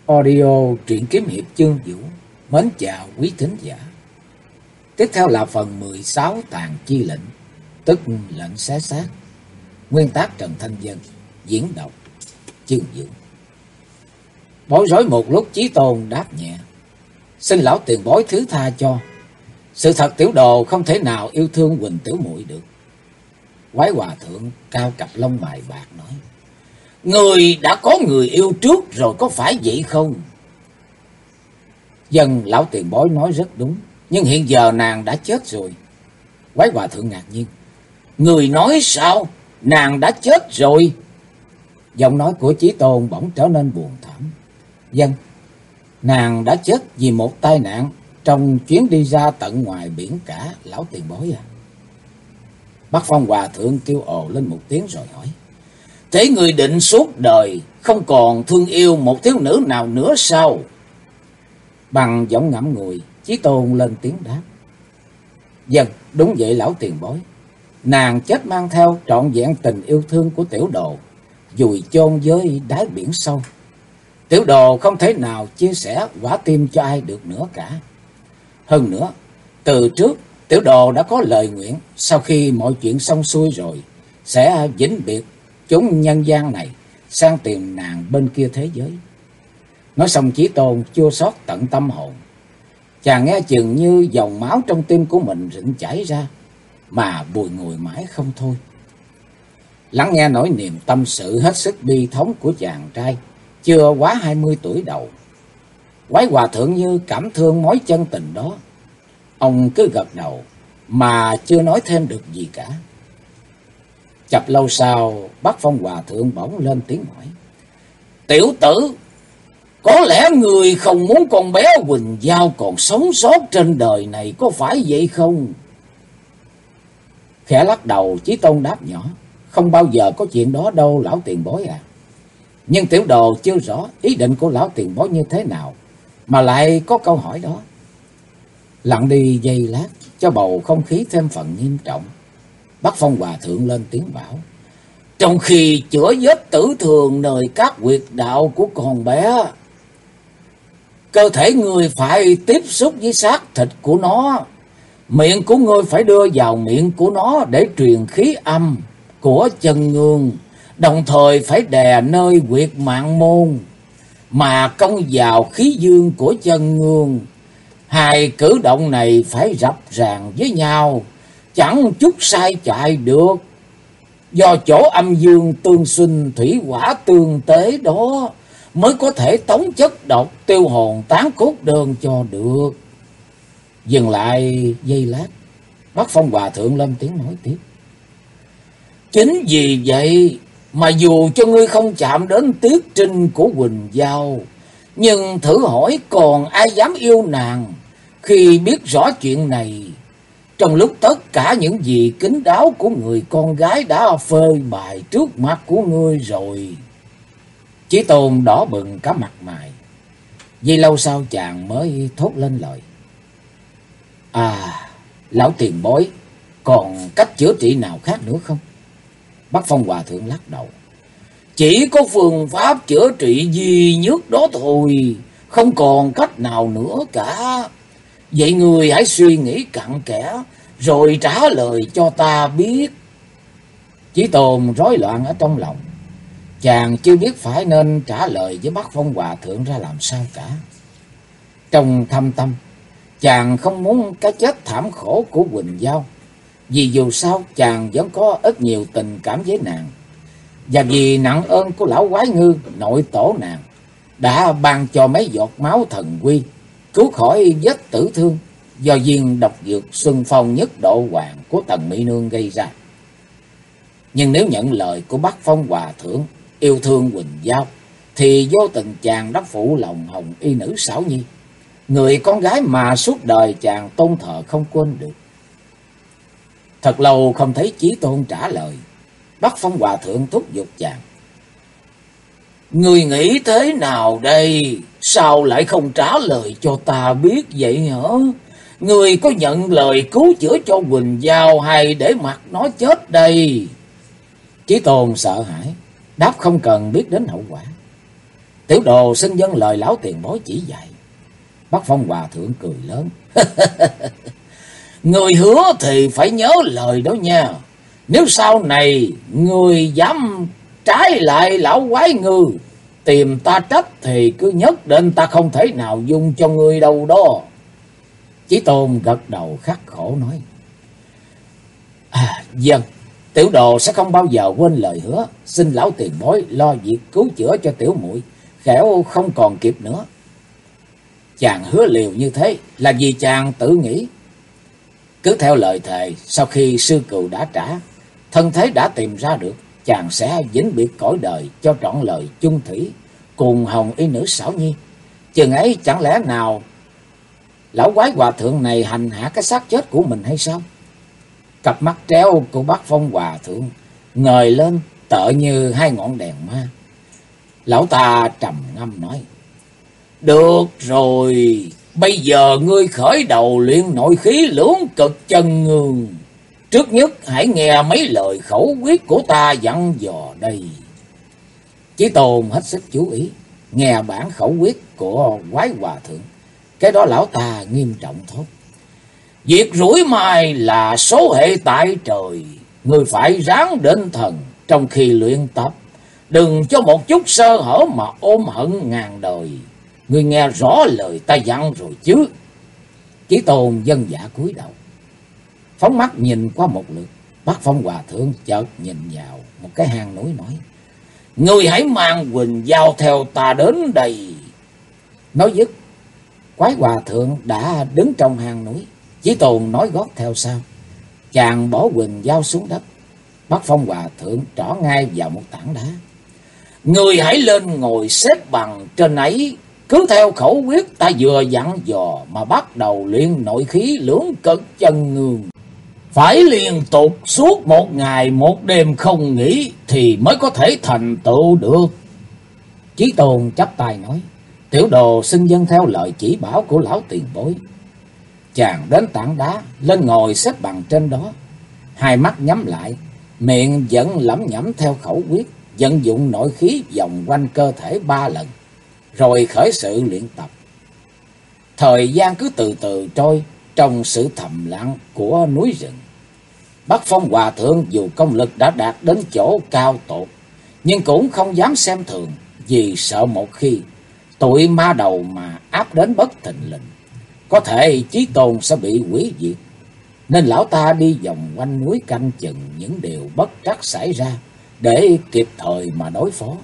Audio truyện kiếm hiệp chương vũ. Mến chào quý thính giả. Tiếp theo là phần 16 tàn chi lệnh, tức lệnh xé xác. Nguyên tác Trần Thanh Vân, diễn đọc chương vũ. Bối rối một lúc, Chí Tôn đáp nhẹ: xin lão tiền bối thứ tha cho. Sự thật tiểu đồ không thể nào yêu thương Huỳnh tiểu muội được. Quái hòa thượng cao cặp lông mày bạc nói: người đã có người yêu trước rồi, có phải vậy không? Dân lão tiền bối nói rất đúng, nhưng hiện giờ nàng đã chết rồi. Quái hòa thượng ngạc nhiên: người nói sao? Nàng đã chết rồi? Giọng nói của Chí Tôn bỗng trở nên buồn thảm. Dân, nàng đã chết vì một tai nạn trong chuyến đi ra tận ngoài biển cả, lão tiền bối à. Bắc Phong hòa thượng kêu ồ lên một tiếng rồi hỏi: thế người định suốt đời không còn thương yêu một thiếu nữ nào nữa sao? Bằng giọng ngậm ngùi, Chí Tôn lên tiếng đáp: vâng, đúng vậy lão tiền bối. Nàng chết mang theo trọn vẹn tình yêu thương của tiểu đồ, vùi chôn với đáy biển sâu. Tiểu đồ không thể nào chia sẻ quả tim cho ai được nữa cả. Hơn nữa, từ trước tiểu đồ đã có lời nguyện, sau khi mọi chuyện xong xuôi rồi sẽ vĩnh biệt chúng nhân gian này, sang tìm nàng bên kia thế giới. Nói xong, Chí Tôn chua xót tận tâm hồn. Chàng nghe chừng như dòng máu trong tim của mình rịn chảy ra, mà bùi ngùi mãi không thôi. Lắng nghe nỗi niềm tâm sự hết sức bi thống của chàng trai chưa quá 20 tuổi đầu, Quái hòa thượng như cảm thương mối chân tình đó. Ông cứ gật đầu mà chưa nói thêm được gì cả. Chập lâu sau, Bắc Phong hòa thượng bỗng lên tiếng hỏi: tiểu tử, có lẽ người không muốn con bé Huỳnh Giao còn sống sót trên đời này, có phải vậy không? Khẽ lắc đầu, Chí Tôn đáp nhỏ: không bao giờ có chuyện đó đâu lão tiền bối à. Nhưng tiểu đồ chưa rõ ý định của lão tiền bối như thế nào mà lại có câu hỏi đó. Lặng đi giây lát, cho bầu không khí thêm phần nghiêm trọng, Bắc Phong hòa thượng lên tiếng bảo: trong khi chữa vết tử thường nơi các huyệt đạo của con bé, cơ thể người phải tiếp xúc với xác thịt của nó. Miệng của ngươi phải đưa vào miệng của nó để truyền khí âm của chân ngương, đồng thời phải đè nơi huyệt mạng môn mà công vào khí dương của chân ngương. Hai cử động này phải rập ràng với nhau, chẳng chút sai chạy được. Do chỗ âm dương tương sinh, thủy hỏa tương tế đó mới có thể tống chất độc tiêu hồn tán cốt đơn cho được. Dừng lại giây lát, Bắc Phong hòa thượng lên tiếng nói tiếp: chính vì vậy mà dù cho ngươi không chạm đến tiết trinh của Huỳnh Giao, nhưng thử hỏi còn ai dám yêu nàng khi biết rõ chuyện này, trong lúc tất cả những gì kín đáo của người con gái đã phơi bày trước mặt của ngươi rồi. Chí Tôn đỏ bừng cả mặt mày. Giây lâu sau chàng mới thốt lên lời: à, lão tiền bối, còn cách chữa trị nào khác nữa không? Bắc Phong hòa thượng lắc đầu: chỉ có phương pháp chữa trị duy nhất đó thôi, không còn cách nào nữa cả. Vậy người hãy suy nghĩ cặn kẽ rồi trả lời cho ta biết. Chí Tôn rối loạn ở trong lòng. Chàng chưa biết phải nên trả lời với Bắc Phong hòa thượng ra làm sao cả. Trong thâm tâm, chàng không muốn cái chết thảm khổ của Huỳnh Giao, vì dù sao chàng vẫn có ít nhiều tình cảm với nàng, và vì nặng ơn của lão quái ngư nội tổ nàng đã ban cho mấy giọt máu thần quy, cứu khỏi vết tử thương do viên độc dược Xuân Phong Nhất Độ Hoàng của Tần Mỹ Nương gây ra. Nhưng nếu nhận lời của Bắc Phong hòa thượng yêu thương Huỳnh Giao, thì vô tình chàng đã phụ lòng hồng y nữ Xảo Nhi, người con gái mà suốt đời chàng tôn thờ không quên được. Thật lâu không thấy Chí Tôn trả lời, Bắc Phong hòa thượng thúc giục chàng: người nghĩ thế nào đây? Sao lại không trả lời cho ta biết vậy hả? Người có nhận lời cứu chữa cho Huỳnh Giao hay để mặc nó chết đây? Chí Tôn sợ hãi đáp không cần biết đến hậu quả. Tiểu đồ xin vâng lời lão tiền bối chỉ dạy. Bác Phong Hòa thượng cười lớn. Người hứa thì phải nhớ lời đó nha. Nếu sau này người dám trái lại lão quái ngư, tìm ta trách thì cứ nhất định ta không thể nào dung cho người đâu đó. Chí Tôn gật đầu khắc khổ nói. Vâng, tiểu đồ sẽ không bao giờ quên lời hứa. Xin lão tiền bối lo việc cứu chữa cho tiểu muội, kẻo không còn kịp nữa. Chàng hứa liều như thế là vì chàng tự nghĩ. Cứ theo lời thề, sau khi sư cừu đã trả, thân thế đã tìm ra được, chàng sẽ vĩnh biệt cõi đời cho trọn lời chung thủy cùng hồng y nữ Xảo Nhi. Chừng ấy chẳng lẽ nào lão quái hòa thượng này hành hạ cái xác chết của mình hay sao? Cặp mắt treo của bác Phong Hòa thượng ngời lên tựa như hai ngọn đèn ma. Lão ta trầm ngâm nói. Được rồi, bây giờ ngươi khởi đầu luyện nội khí lưỡng cực chân ngương. Trước nhất hãy nghe mấy lời khẩu quyết của ta dặn dò đây. Chí Tôn hết sức chú ý, nghe bản khẩu quyết của quái hòa thượng. Cái đó lão ta nghiêm trọng thốt. Việc rủi mai là số hệ tại trời. Ngươi phải ráng định thần trong khi luyện tập. Đừng cho một chút sơ hở mà ôm hận ngàn đời. Ngươi nghe rõ lời ta dặn rồi chứ? Chí Tôn vâng dạ cúi đầu, phóng mắt nhìn qua một lượt. Bác Phong Hòa thượng chợt nhìn vào một cái hang núi nói. Ngươi hãy mang Quỳnh Giao theo ta đến đây. Nói dứt, quái hòa thượng đã đứng trong hang núi. Chí Tôn nói gót theo sau. Chàng bỏ Quỳnh Giao xuống đất. Bác Phong Hòa thượng trỏ ngay vào một tảng đá. Ngươi hãy lên ngồi xếp bằng trên ấy, cứ theo khẩu quyết ta vừa dặn dò mà bắt đầu luyện nội khí lưỡng cực chân ngương. Phải liên tục suốt một ngày một đêm không nghỉ thì mới có thể thành tựu được. Chí Tôn chắp tay nói. Tiểu đồ xin vâng theo lời chỉ bảo của lão tiền bối. Chàng đến tảng đá, lên ngồi xếp bằng trên đó. Hai mắt nhắm lại, miệng vẫn lẩm nhẩm theo khẩu quyết, vận dụng nội khí vòng quanh cơ thể 3 lần, rồi khởi sự luyện tập. Thời gian cứ từ từ trôi trong sự thầm lặng của núi rừng. Bác Phong Hòa thượng dù công lực đã đạt đến chỗ cao tột, nhưng cũng không dám xem thường, vì sợ một khi tụi ma đầu mà áp đến bất thình lình, có thể Chí Tôn sẽ bị hủy diệt. Nên lão ta đi vòng quanh núi canh chừng những điều bất trắc xảy ra để kịp thời mà đối phó.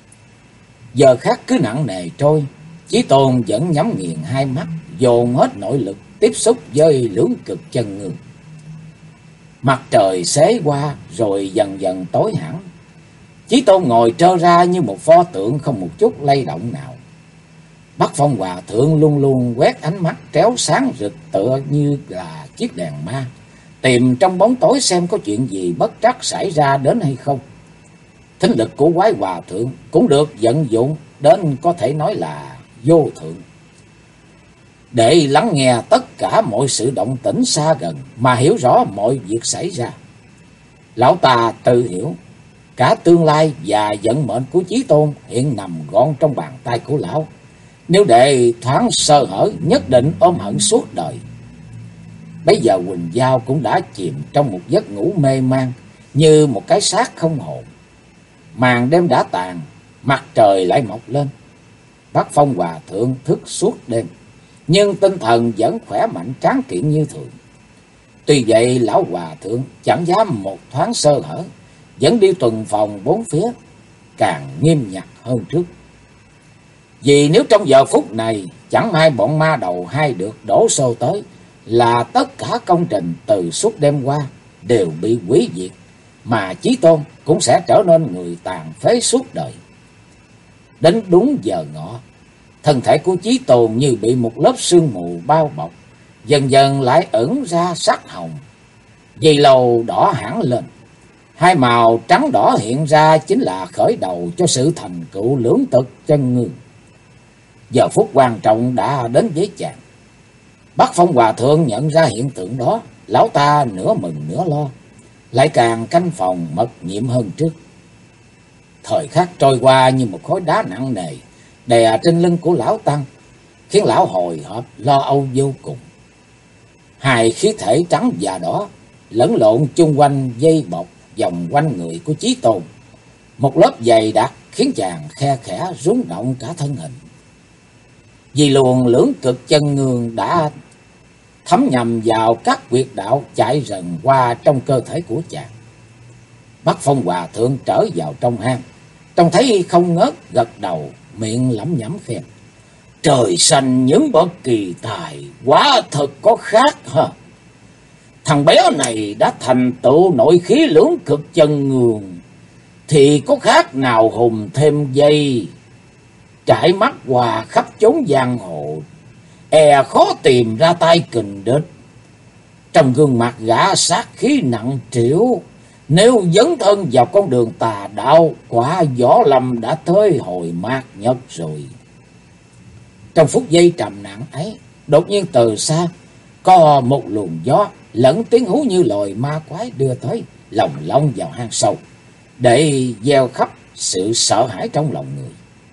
Giờ khác cứ nặng nề trôi, Chí Tôn vẫn nhắm nghiền hai mắt, dồn hết nội lực tiếp xúc với lưỡng cực chân ngương. Mặt trời xế qua rồi dần dần tối hẳn. Chí Tôn ngồi trơ ra như một pho tượng không một chút lay động nào. Bác Phong Hòa thượng luôn luôn quét ánh mắt tréo sáng rực tựa như là chiếc đèn ma, tìm trong bóng tối xem có chuyện gì bất trắc xảy ra đến hay không. Thính lực của quái hòa thượng cũng được vận dụng đến có thể nói là vô thượng, để lắng nghe tất cả mọi sự động tĩnh xa gần mà hiểu rõ mọi việc xảy ra. Lão ta tự hiểu cả tương lai và vận mệnh của Chí Tôn hiện nằm gọn trong bàn tay của lão. Nếu để thoáng sơ hở, nhất định ôm hận suốt đời. Bây giờ Quỳnh Giao cũng đã chìm trong một giấc ngủ mê man như một cái xác không hồn. Màn đêm đã tàn, mặt trời lại mọc lên. Bác Phong Hòa thượng thức suốt đêm, nhưng tinh thần vẫn khỏe mạnh tráng kiện như thường. Tuy vậy lão hòa thượng chẳng dám một thoáng sơ hở, vẫn đi tuần phòng bốn phía, càng nghiêm ngặt hơn trước. Vì nếu trong giờ phút này chẳng may bọn ma đầu hay được đổ xô tới, là tất cả công trình từ suốt đêm qua đều bị hủy diệt, mà Chí Tôn cũng sẽ trở nên người tàn phế suốt đời. Đến đúng giờ ngọ, thân thể của Chí Tôn như bị một lớp sương mù bao bọc, dần dần lại ẩn ra sắc hồng, dây lầu đỏ hẳn lên. Hai màu trắng đỏ hiện ra chính là khởi đầu cho sự thành tựu lưỡng cực chân ngương. Giờ phút quan trọng đã đến với chàng. Bác Phong Hòa thượng nhận ra hiện tượng đó, lão ta nửa mừng nửa lo, lại càng canh phòng mật nhiệm hơn trước. Thời khắc trôi qua như một khối đá nặng nề, đè trên lưng của lão tăng, khiến lão hồi hộp lo âu vô cùng. Hai khí thể trắng và đỏ lẫn lộn chung quanh dây bọc vòng quanh người của Chí Tôn, một lớp dày đặc khiến chàng khe khẽ rung động cả thân hình. Vì luồng lưỡng cực chân ngương đã thấm nhầm vào các huyệt đạo chạy rần qua trong cơ thể của chàng. Bắc Phong Hòa Thượng trở vào trong hang, trông thấy không ngớt gật đầu, miệng lẩm nhẩm khen: trời xanh những bậc kỳ tài, quả thật có khác ha. Thằng bé này đã thành tựu nội khí lưỡng cực chân ngương, thì có khác nào hùng thêm dây, trải mắt hòa khắp chốn giang hồ, e khó tìm ra tay kình địch. Trong gương mặt gã sát khí nặng trĩu, nếu dấn thân vào con đường tà đạo, quả võ lâm đã tới hồi mạt nhật rồi. Trong phút giây trầm lặng ấy, đột nhiên từ xa có một luồng gió lẫn tiếng hú như loài ma quái đưa tới, lồng lông vào hang sâu, để gieo khắp sự sợ hãi trong lòng người.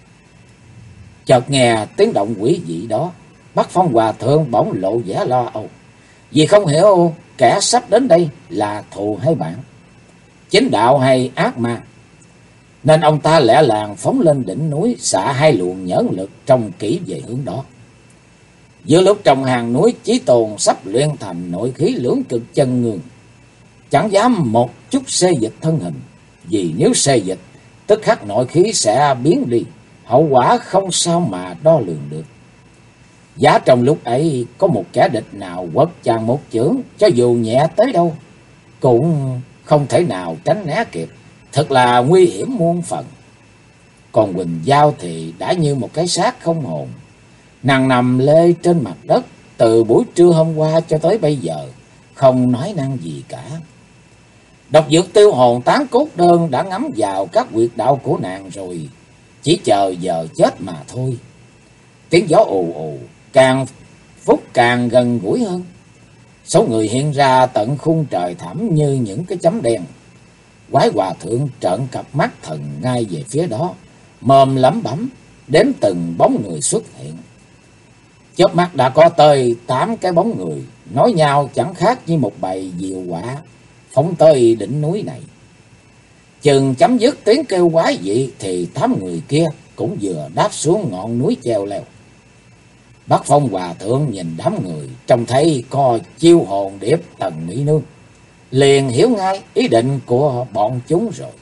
Chợt nghe tiếng động quỷ dị đó, Bắc Phong Hòa Thượng bỗng lộ vẻ lo âu, vì không hiểu kẻ sắp đến đây là thù hay bạn, chính đạo hay ác ma, nên ông ta lẹ làng phóng lên đỉnh núi, xạ hai luồng nhẫn lực trong kỹ về hướng đó. Giữa lúc trong hàng núi, Chí Tôn sắp luyện thành nội khí lưỡng cực chân ngương, chẳng dám một chút xê dịch thân hình, vì nếu xê dịch tức khắc nội khí sẽ biến đi, hậu quả không sao mà đo lường được. Giá trong lúc ấy có một kẻ địch nào quất chàng một chưởng, cho dù nhẹ tới đâu cũng không thể nào tránh né kịp, thật là nguy hiểm muôn phần. Còn Quỳnh Giao thì đã như một cái xác không hồn, nàng nằm lê trên mặt đất từ buổi trưa hôm qua cho tới bây giờ, không nói năng gì cả. Độc dược tiêu hồn tán cốt đơn đã ngấm vào các huyệt đạo của nàng rồi, chỉ chờ giờ chết mà thôi. Tiếng gió ù ù càng phút càng gần gũi hơn. Số người hiện ra tận khung trời thẳm như những cái chấm đen. Quái Hòa Thượng trợn cặp mắt thần ngay về phía đó, mồm lẩm bẩm đếm từng bóng người xuất hiện. Chớp mắt đã có tới 8 cái bóng người, nói nhau chẳng khác như một bầy diều quạ phóng tới đỉnh núi này. Chừng chấm dứt tiếng kêu quái dị thì 8 người kia cũng vừa đáp xuống ngọn núi treo leo. Bắc Phong Hòa Thượng nhìn đám người, trông thấy có Chiêu Hồn Điệp, Tần Mỹ Nương, liền hiểu ngay ý định của bọn chúng rồi.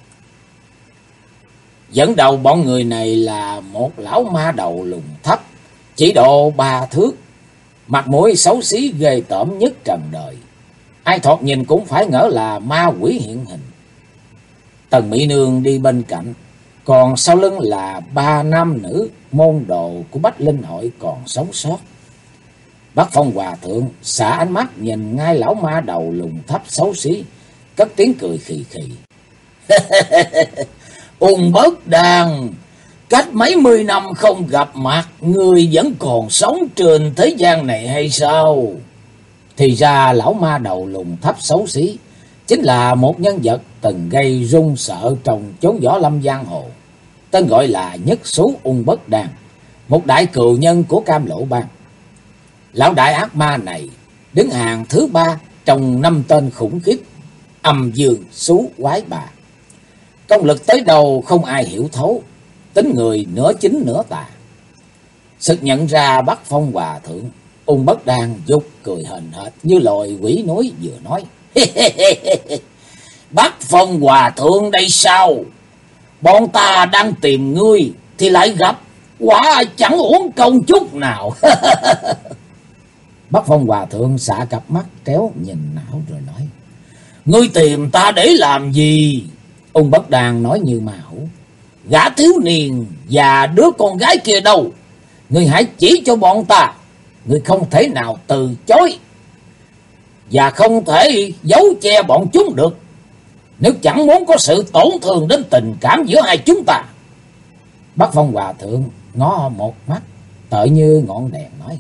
Dẫn đầu bọn người này là một lão ma đầu lùn thấp, chỉ độ 3 thước, mặt mũi xấu xí ghê tởm nhất trần đời, ai thoạt nhìn cũng phải ngỡ là ma quỷ hiện hình. Tần Mỹ Nương đi bên cạnh, còn sau lưng là 3 nam nữ môn đồ của Bách Linh Hội còn sống sót. Bắc Phong Hòa Thượng xả ánh mắt nhìn ngay lão ma đầu lùn thấp xấu xí, cất tiếng cười khì khì. Ung Bất Đàn, cách mấy mươi năm không gặp mặt, ngươi vẫn còn sống trên thế gian này hay sao? Thì ra lão ma đầu lùn thấp xấu xí chính là một nhân vật từng gây run sợ trong chốn võ lâm giang hồ, tên gọi là Nhất Xú Ung Bất Đàn, một đại cừu nhân của Cam Lộ Bang. Lão đại ác ma này đứng hàng thứ 3 trong 5 tên khủng khiếp Âm Dương Xú Quái Bà. Công lực tới đâu không ai hiểu thấu, tính người nửa chính nửa tà. Sực nhận ra Bắc Phong Hòa Thượng, Ung Bất Đàn dục cười hền hệt như loài quỷ núi, vừa nói: Bắc Phong Hòa Thượng đây sao? Bọn ta đang tìm ngươi thì lại gặp, quả chẳng uổng công chút nào. Bắc Phong Hòa Thượng xạ cặp mắt kéo nhìn não rồi nói: Ngươi tìm ta để làm gì? Ung Bất Đàn nói như ma hủ: Gã thiếu niên và đứa con gái kia đâu? Ngươi hãy chỉ cho bọn ta, ngươi không thể nào từ chối, và không thể giấu che bọn chúng được, nếu chẳng muốn có sự tổn thương đến tình cảm giữa hai chúng ta. Bắc Phong Hòa Thượng ngó một mắt tợ như ngọn đèn nói: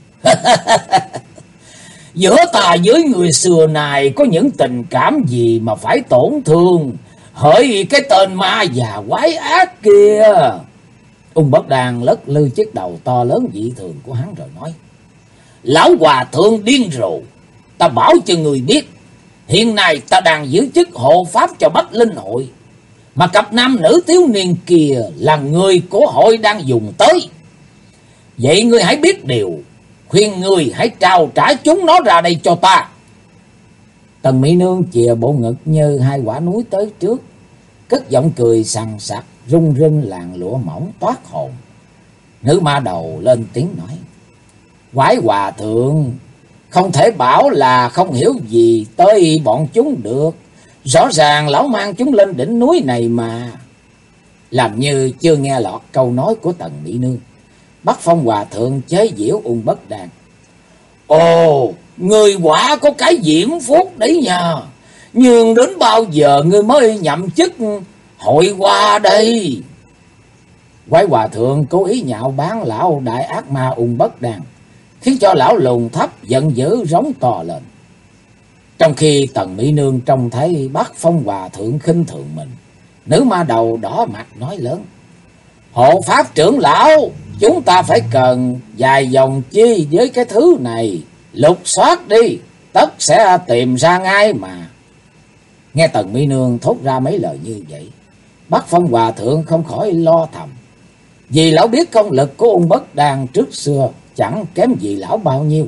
Giữa ta với người xưa này có những tình cảm gì mà phải tổn thương, hỡi cái tên ma già quái ác kia. Ung Bất Đàn lất lư chiếc đầu to lớn dị thường của hắn rồi nói: Lão hòa thượng điên rồ, ta bảo cho người biết, hiện nay ta đang giữ chức hộ pháp cho Bách Linh hội, mà cặp nam nữ thiếu niên kia là người của hội đang dùng tới. Vậy ngươi hãy biết điều, khuyên ngươi hãy trao trả chúng nó ra đây cho ta. Tần Mỹ Nương chìa bộ ngực như hai quả núi tới trước, cất giọng cười sằng sặc, rung rinh làn lụa mỏng toát hồn. Nữ ma đầu lên tiếng nói: Quái hòa thượng, không thể bảo là không hiểu gì tới bọn chúng được. Rõ ràng lão mang chúng lên đỉnh núi này mà. Làm như chưa nghe lọt câu nói của Tần Mỹ Nương, Bắc Phong hòa thượng chế giễu Ung Bất Đàn: Ồ, người quả có cái diễm phúc đấy nha. Nhưng đến bao giờ ngươi mới nhậm chức hội qua đây? Quái hòa thượng cố ý nhạo báng lão đại ác ma Ung Bất Đàn, khiến cho lão lùn thấp giận dữ rống to lên. Trong khi Tần Mỹ Nương trông thấy Bắc Phong hòa thượng khinh thường mình, nữ ma đầu đỏ mặt nói lớn: Hộ pháp trưởng lão, chúng ta phải cần vài vòng chi với cái thứ này, lục soát đi, tất sẽ tìm ra ngay mà. Nghe Tần Mỹ Nương thốt ra mấy lời như vậy, Bắc Phong hòa thượng không khỏi lo thầm, vì lão biết công lực của Ung Bất Đàn trước xưa chẳng kém gì lão bao nhiêu.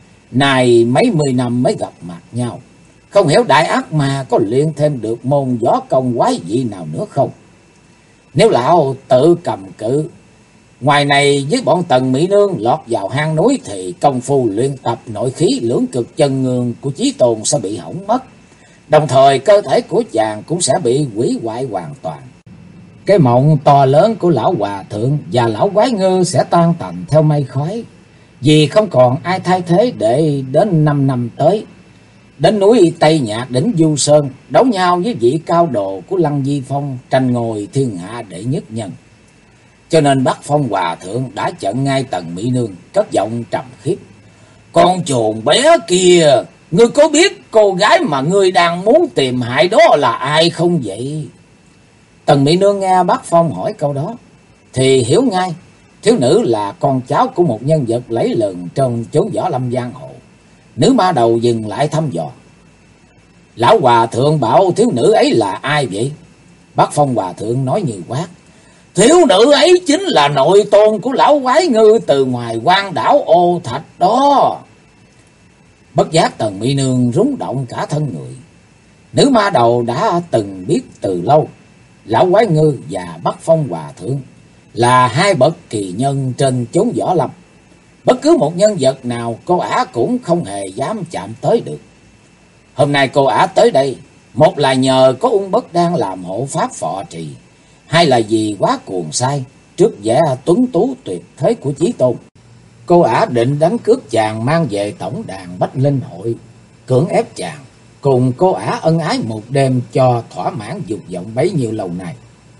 Này mấy mươi năm mới gặp mặt nhau, không hiểu đại ác ma có luyện thêm được môn võ công quái dị nào nữa không? Nếu lão tự cầm cự, ngoài này với bọn Tần Mỹ Nương lọt vào hang núi, thì công phu luyện tập nội khí lưỡng cực chân ngương của Chí Tôn sẽ bị hỏng mất. Đồng thời cơ thể của chàng cũng sẽ bị hủy hoại hoàn toàn. Cái mộng to lớn của lão hòa thượng và lão quái ngư sẽ tan tành theo mây khói, vì không còn ai thay thế để đến 5 năm tới đến núi Tây Nhạc đỉnh Du Sơn đấu nhau với vị cao đồ của Lăng Di Phong, tranh ngôi thiên hạ đệ nhất nhân. Cho nên Bắc Phong hòa thượng đã chặn ngay Tần Mỹ Nương, cất giọng trầm khiếp: Con chuồn bé kia, ngươi có biết cô gái mà ngươi đang muốn tìm hại đó là ai không vậy? Tần Mỹ Nương nghe Bắc Phong hỏi câu đó thì hiểu ngay, thiếu nữ là con cháu của một nhân vật lẫy lừng trong chốn võ lâm giang hồ. Nữ ma đầu dừng lại thăm dò: Lão hòa thượng bảo thiếu nữ ấy là ai vậy? Bắc Phong hòa thượng nói như quát: Thiếu nữ ấy chính là nội tôn của lão quái ngư từ ngoài quan đảo Ô Thạch đó. Bất giác Tần Mỹ Nương rúng động cả thân người. Nữ ma đầu đã từng biết từ lâu lão quái ngư và Bắc Phong hòa thượng là hai bậc kỳ nhân trên chốn võ lâm. Bất cứ một nhân vật nào cô ả cũng không hề dám chạm tới được. Hôm nay cô ả tới đây, một là nhờ có Ung Bất Đan làm hộ pháp phò trì, hai là vì quá cuồng say trước vẻ tuấn tú tuyệt thế của Chí Tôn. Cô ả định đánh cướp chàng mang về tổng đàn Bách Linh hội, cưỡng ép chàng cùng cô ả ân ái một đêm cho thỏa mãn dục vọng bấy nhiêu lâu nay.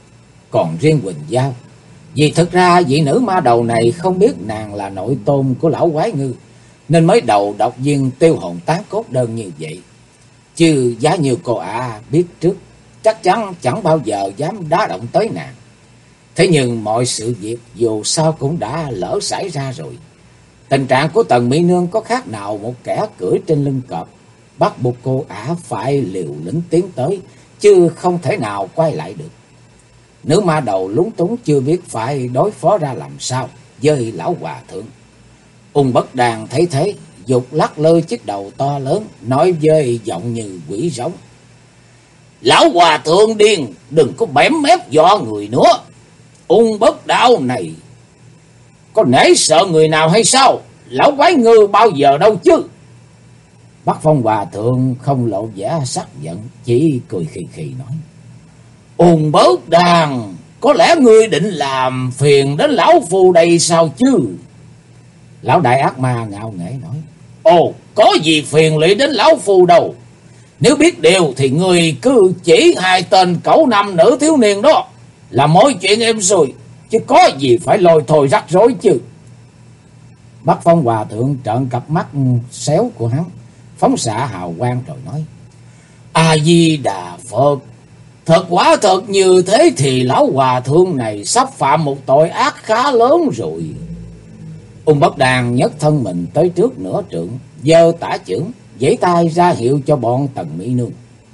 Còn riêng Quỳnh Giao, vì thực ra vị nữ ma đầu này không biết nàng là nội tôn của lão quái ngư, nên mới đầu độc viên tiêu hồn tán cốt đơn như vậy. Chứ giá như cô ả biết trước, chắc chắn chẳng bao giờ dám đá động tới nàng. Thế nhưng mọi sự việc dù sao cũng đã lỡ xảy ra rồi. Tình trạng của Tần Mỹ Nương có khác nào một kẻ cưỡi trên lưng cọp, bắt buộc cô ả phải liều lĩnh tiến tới, chứ không thể nào quay lại được. Nữ ma đầu lúng túng chưa biết phải đối phó ra làm sao với lão hòa thượng. Ung Bất Đàn thấy thế, giục lắc lơ chiếc đầu to lớn, nói với giọng như quỷ rống: Lão hòa thượng điên, đừng có bém mép dọa người nữa. Ung Bất Đạo này có nể sợ người nào hay sao? Lão quái ngư bao giờ đâu chứ. Bắc Phong hòa thượng không lộ vẻ sắc giận, chỉ cười khì khì nói: Ung Bất Đàn, có lẽ ngươi định làm phiền đến lão phu đây sao chứ? Lão đại ác ma ngạo nghễ nói: Ồ, có gì phiền lụy đến lão phu đâu. Nếu biết điều thì ngươi cứ chỉ hai tên cẩu nam nữ thiếu niên đó là mọi chuyện êm xuôi, chứ có gì phải lôi thôi rắc rối chứ. Bắc Phong hòa thượng trợn cặp mắt xéo của hắn, phóng xạ hào quang rồi nói: A Di Đà Phật, Quả thật như thế thì lão hòa thượng này sắp phạm một tội ác khá lớn rồi. Ung Bất Đàn nhấc thân mình tới trước nửa trượng, giơ tả chưởng, giãy tay ra hiệu cho bọn Tần Mỹ Nương.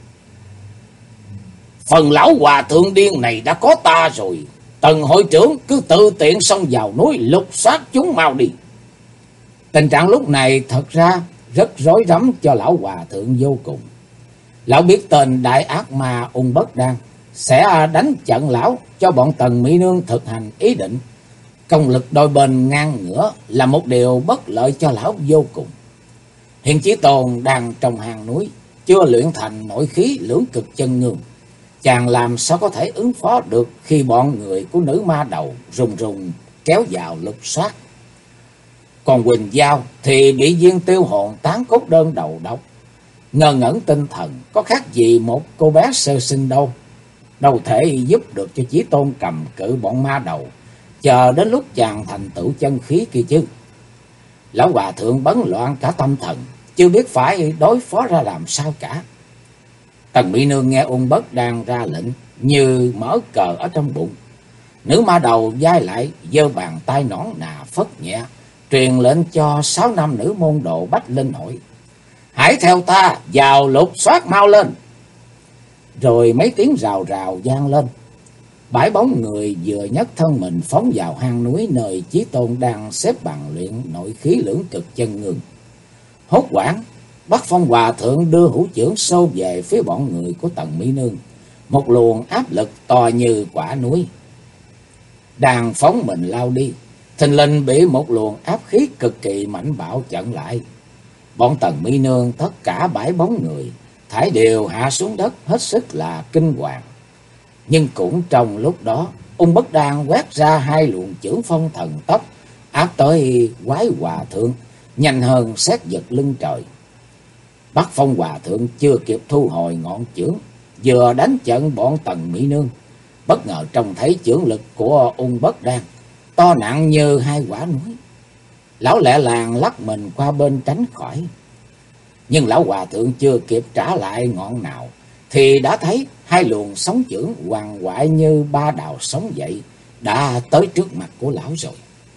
Phần lão hòa thượng điên này đã có ta rồi. Tần hội trưởng cứ tự tiện xông vào núi lục soát chúng mau đi. Tình trạng lúc này thật ra rất rối rắm cho lão hòa thượng vô cùng. Lão biết tên đại ác ma Ung Bất Đan sẽ đánh trận lão cho bọn Tần Mỹ Nương thực hành ý định. Công lực đôi bên ngang ngửa là một điều bất lợi cho lão vô cùng. Hiện Chí Tôn đang trong hang núi, chưa luyện thành nội khí lưỡng cực chân ngương. Chàng làm sao có thể ứng phó được khi bọn người của nữ ma đầu rùng rùng kéo vào lục soát. Còn Quỳnh Giao thì bị viên tiêu hồn tán cốt đơn đầu độc. Ngơ ngẩn tinh thần có khác gì một cô bé sơ sinh đâu. Đâu thể giúp được cho Chí Tôn cầm cự bọn ma đầu, chờ đến lúc chàng thành tựu chân khí kia chứ. Lão hòa thượng bấn loạn cả tâm thần, chưa biết phải đối phó ra làm sao cả. Tần Mỹ Nương nghe Ung Bất Đan ra lệnh như mở cờ ở trong bụng. Nữ ma đầu vai lại, giơ bàn tay nõn nà phất nhẹ, truyền lệnh cho 6 nam nữ môn đồ Bách Linh Hội. Hãy theo ta vào lục soát mau lên. Rồi mấy tiếng rào rào vang lên. 7 bóng người vừa nhấc thân mình phóng vào hang núi nơi Chí Tôn đang xếp bằng luyện nội khí lưỡng cực chân ngương. Hốt hoảng, Bắc Phong Hòa Thượng đưa hữu chưởng xô về phía bọn người của Tần Mỹ Nương. Một luồng áp lực to như quả núi đang phóng mình lao đi, thình lình bị một luồng áp khí cực kỳ mạnh bạo chặn lại. Bọn Tần Mỹ Nương tất cả 7 bóng người thảy đều hạ xuống đất hết sức là kinh hoàng. Nhưng cũng trong lúc đó, Ung Bất Đan quét ra 2 luồng chưởng phong thần tốc áp tới Quái Hòa Thượng, nhanh hơn sét giật lưng trời. Bắc Phong Hòa Thượng chưa kịp thu hồi ngọn chưởng, vừa đánh trận bọn Tần Mỹ Nương, bất ngờ trông thấy chưởng lực của Ung Bất Đan to nặng như 2 quả núi. Lão lẹ làng lắc mình qua bên tránh khỏi. Nhưng lão hòa thượng chưa kịp trả lại ngọn nào thì đã thấy 2 luồng sóng chưởng hoàng hoại như 3 đào sóng dậy đã tới trước mặt của lão rồi.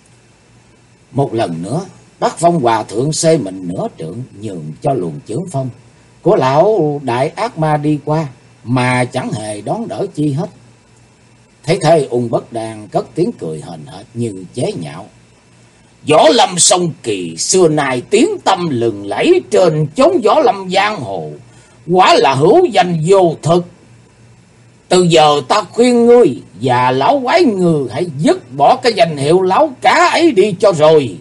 Một lần nữa, Bắc Phong Hòa Thượng xê mình nửa trượng nhường cho luồng chưởng phong của lão đại ác ma đi qua mà chẳng hề đón đỡ chi hết. Thấy thế, Ung Bất Đan cất tiếng cười hờn hệt như chế nhạo. Võ lâm sông Kỳ xưa nay tiếng tâm lừng lẫy trên chốn võ lâm giang hồ, quả là hữu danh vô thực. Từ giờ ta khuyên ngươi và lão quái ngư hãy dứt bỏ cái danh hiệu lão cá ấy đi cho rồi.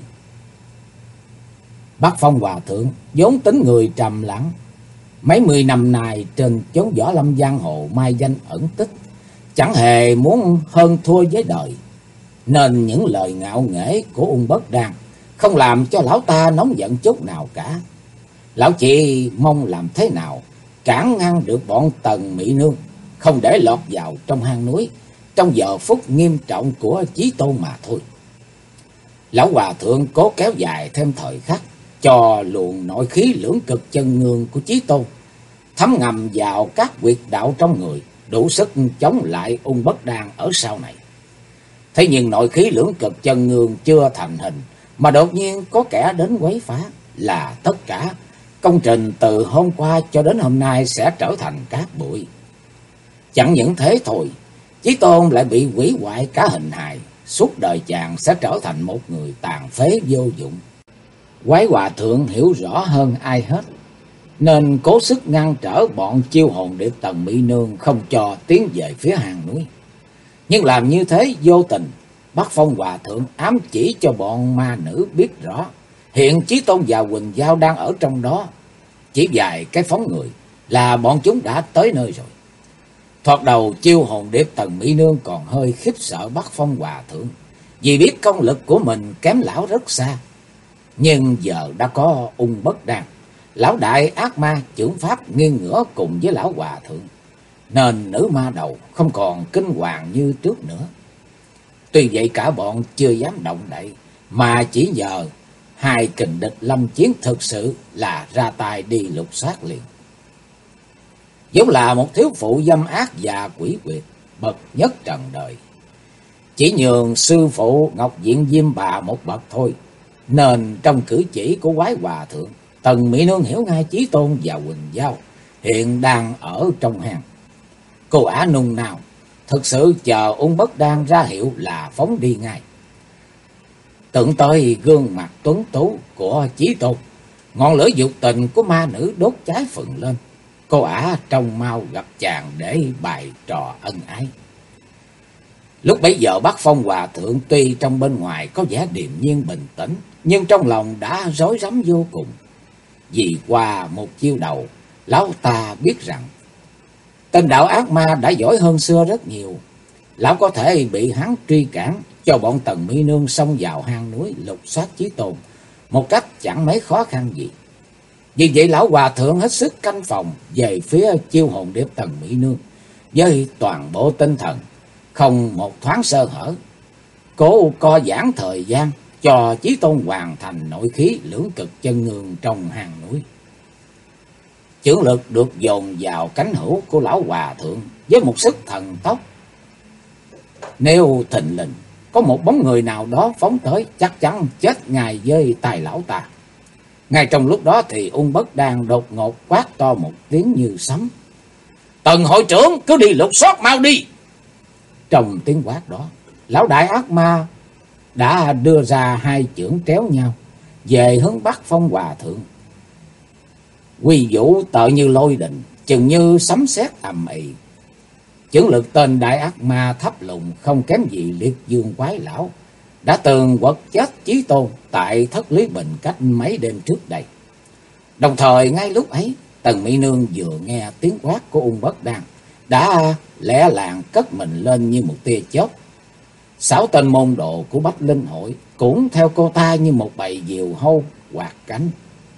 Bắc Phong Hòa Thượng vốn tính người trầm lặng, mấy 10 năm nay trên chốn võ lâm giang hồ mai danh ẩn tích, chẳng hề muốn hơn thua với đời, nên những lời ngạo nghễ của Ung Bất Đan không làm cho lão ta nóng giận chút nào cả. Lão chỉ mong làm thế nào cản ngăn được bọn Tần Mỹ Nương không để lọt vào trong hang núi trong giờ phút nghiêm trọng của Chí Tôn mà thôi. Lão hòa thượng cố kéo dài thêm thời khắc cho luồng nội khí lưỡng cực chân ngương của Chí Tôn thấm ngầm vào các huyệt đạo trong người, đủ sức chống lại Ung Bất Đan ở sau này. Thế nhưng nội khí lưỡng cực chân ngương chưa thành hình mà đột nhiên có kẻ đến quấy phá, là tất cả công trình từ hôm qua cho đến hôm nay sẽ trở thành cát bụi. Chẳng những thế thôi, Chí Tôn lại bị hủy hoại cả hình hài, suốt đời chàng sẽ trở thành một người tàn phế vô dụng. Quái Hòa Thượng hiểu rõ hơn ai hết, nên cố sức ngăn trở bọn chiêu hồn điệp Tần Mỹ Nương không cho tiến về phía hang núi. Nhưng làm như thế vô tình, Bắc Phong Hòa Thượng ám chỉ cho bọn ma nữ biết rõ hiện Chí Tôn và Quỳnh Giao đang ở trong đó. Chỉ vài cái phóng người là bọn chúng đã tới nơi rồi. Thoạt đầu chiêu hồn điệp Tần Mỹ Nương còn hơi khiếp sợ Bắc Phong Hòa Thượng, vì biết công lực của mình kém lão rất xa. Nhưng giờ đã có Ung Bất Đan, lão đại ác ma chưởng pháp nghiêng ngửa cùng với lão hòa thượng, nên nữ ma đầu không còn kinh hoàng như trước nữa. Tuy vậy cả bọn chưa dám động đậy, mà chỉ nhờ 2 kình địch lâm chiến thực sự là ra tay đi lục soát liền. giống là một thiếu phụ dâm ác và quỷ quyệt bậc nhất trần đời. Chỉ nhường sư phụ Ngọc Diện Diêm Bà một bậc thôi, nên trong cử chỉ của quái hòa thượng, Tần Mỹ Nương hiểu ngay Chí Tôn và Quỳnh Giao hiện đang ở trong hang. Cô ả nung nao, thực sự chờ Ung Bất Đan ra hiệu là phóng đi ngay. Tưởng tới gương mặt tuấn tú của Chí Tôn, ngọn lửa dục tình của ma nữ đốt cháy phừng lên. Cô ả trông mau gặp chàng để bày trò ân ái. Lúc bấy giờ Bắc Phong Hòa Thượng tuy trong bên ngoài có vẻ điềm nhiên bình tĩnh, nhưng trong lòng đã rối rắm vô cùng. Vì qua một chiêu đầu, lão ta biết rằng tên đạo ác ma đã giỏi hơn xưa rất nhiều. Lão có thể bị hắn truy cản, cho bọn Tần Mỹ Nương xông vào hang núi lục soát Chí Tôn một cách chẳng mấy khó khăn gì. Vì vậy lão hòa thượng hết sức canh phòng về phía chiêu hồn điệp Tần Mỹ Nương với toàn bộ tinh thần, không một thoáng sơ hở, cố co giãn thời gian cho Chí Tôn hoàn thành nội khí lưỡng cực chân ngương trong hang núi. Chưởng lực được dồn vào cánh hữu của lão hòa thượng với một sức thần tốc. Nếu thình lình có một bóng người nào đó phóng tới, chắc chắn chết ngay với tay lão ta. Ngay trong lúc đó thì Ung Bất Đan đột ngột quát to một tiếng như sấm: "Tần hội trưởng, cứ đi lục soát mau đi!" Trong tiếng quát đó, lão đại ác ma đã đưa ra hai chưởng tréo nhau về hướng Bắc Phong Hòa Thượng. Quy vũ tợ như lôi đình, chừng như sấm sét ầm ĩ. Chưởng lực tên đại ác ma thấp lùng không kém gì Liệt Dương Quái Lão đã từng quật chết Chí Tôn tại Thất Lý Bình cách mấy đêm trước đây. Đồng thời ngay lúc ấy, Tần Mỹ Nương vừa nghe tiếng quát của Ung Bất Đan đã lẹ làng cất mình lên như một tia chớp. 6 tên môn đồ của Bách Linh Hội cũng theo cô ta như một bầy diều hâu quạt cánh.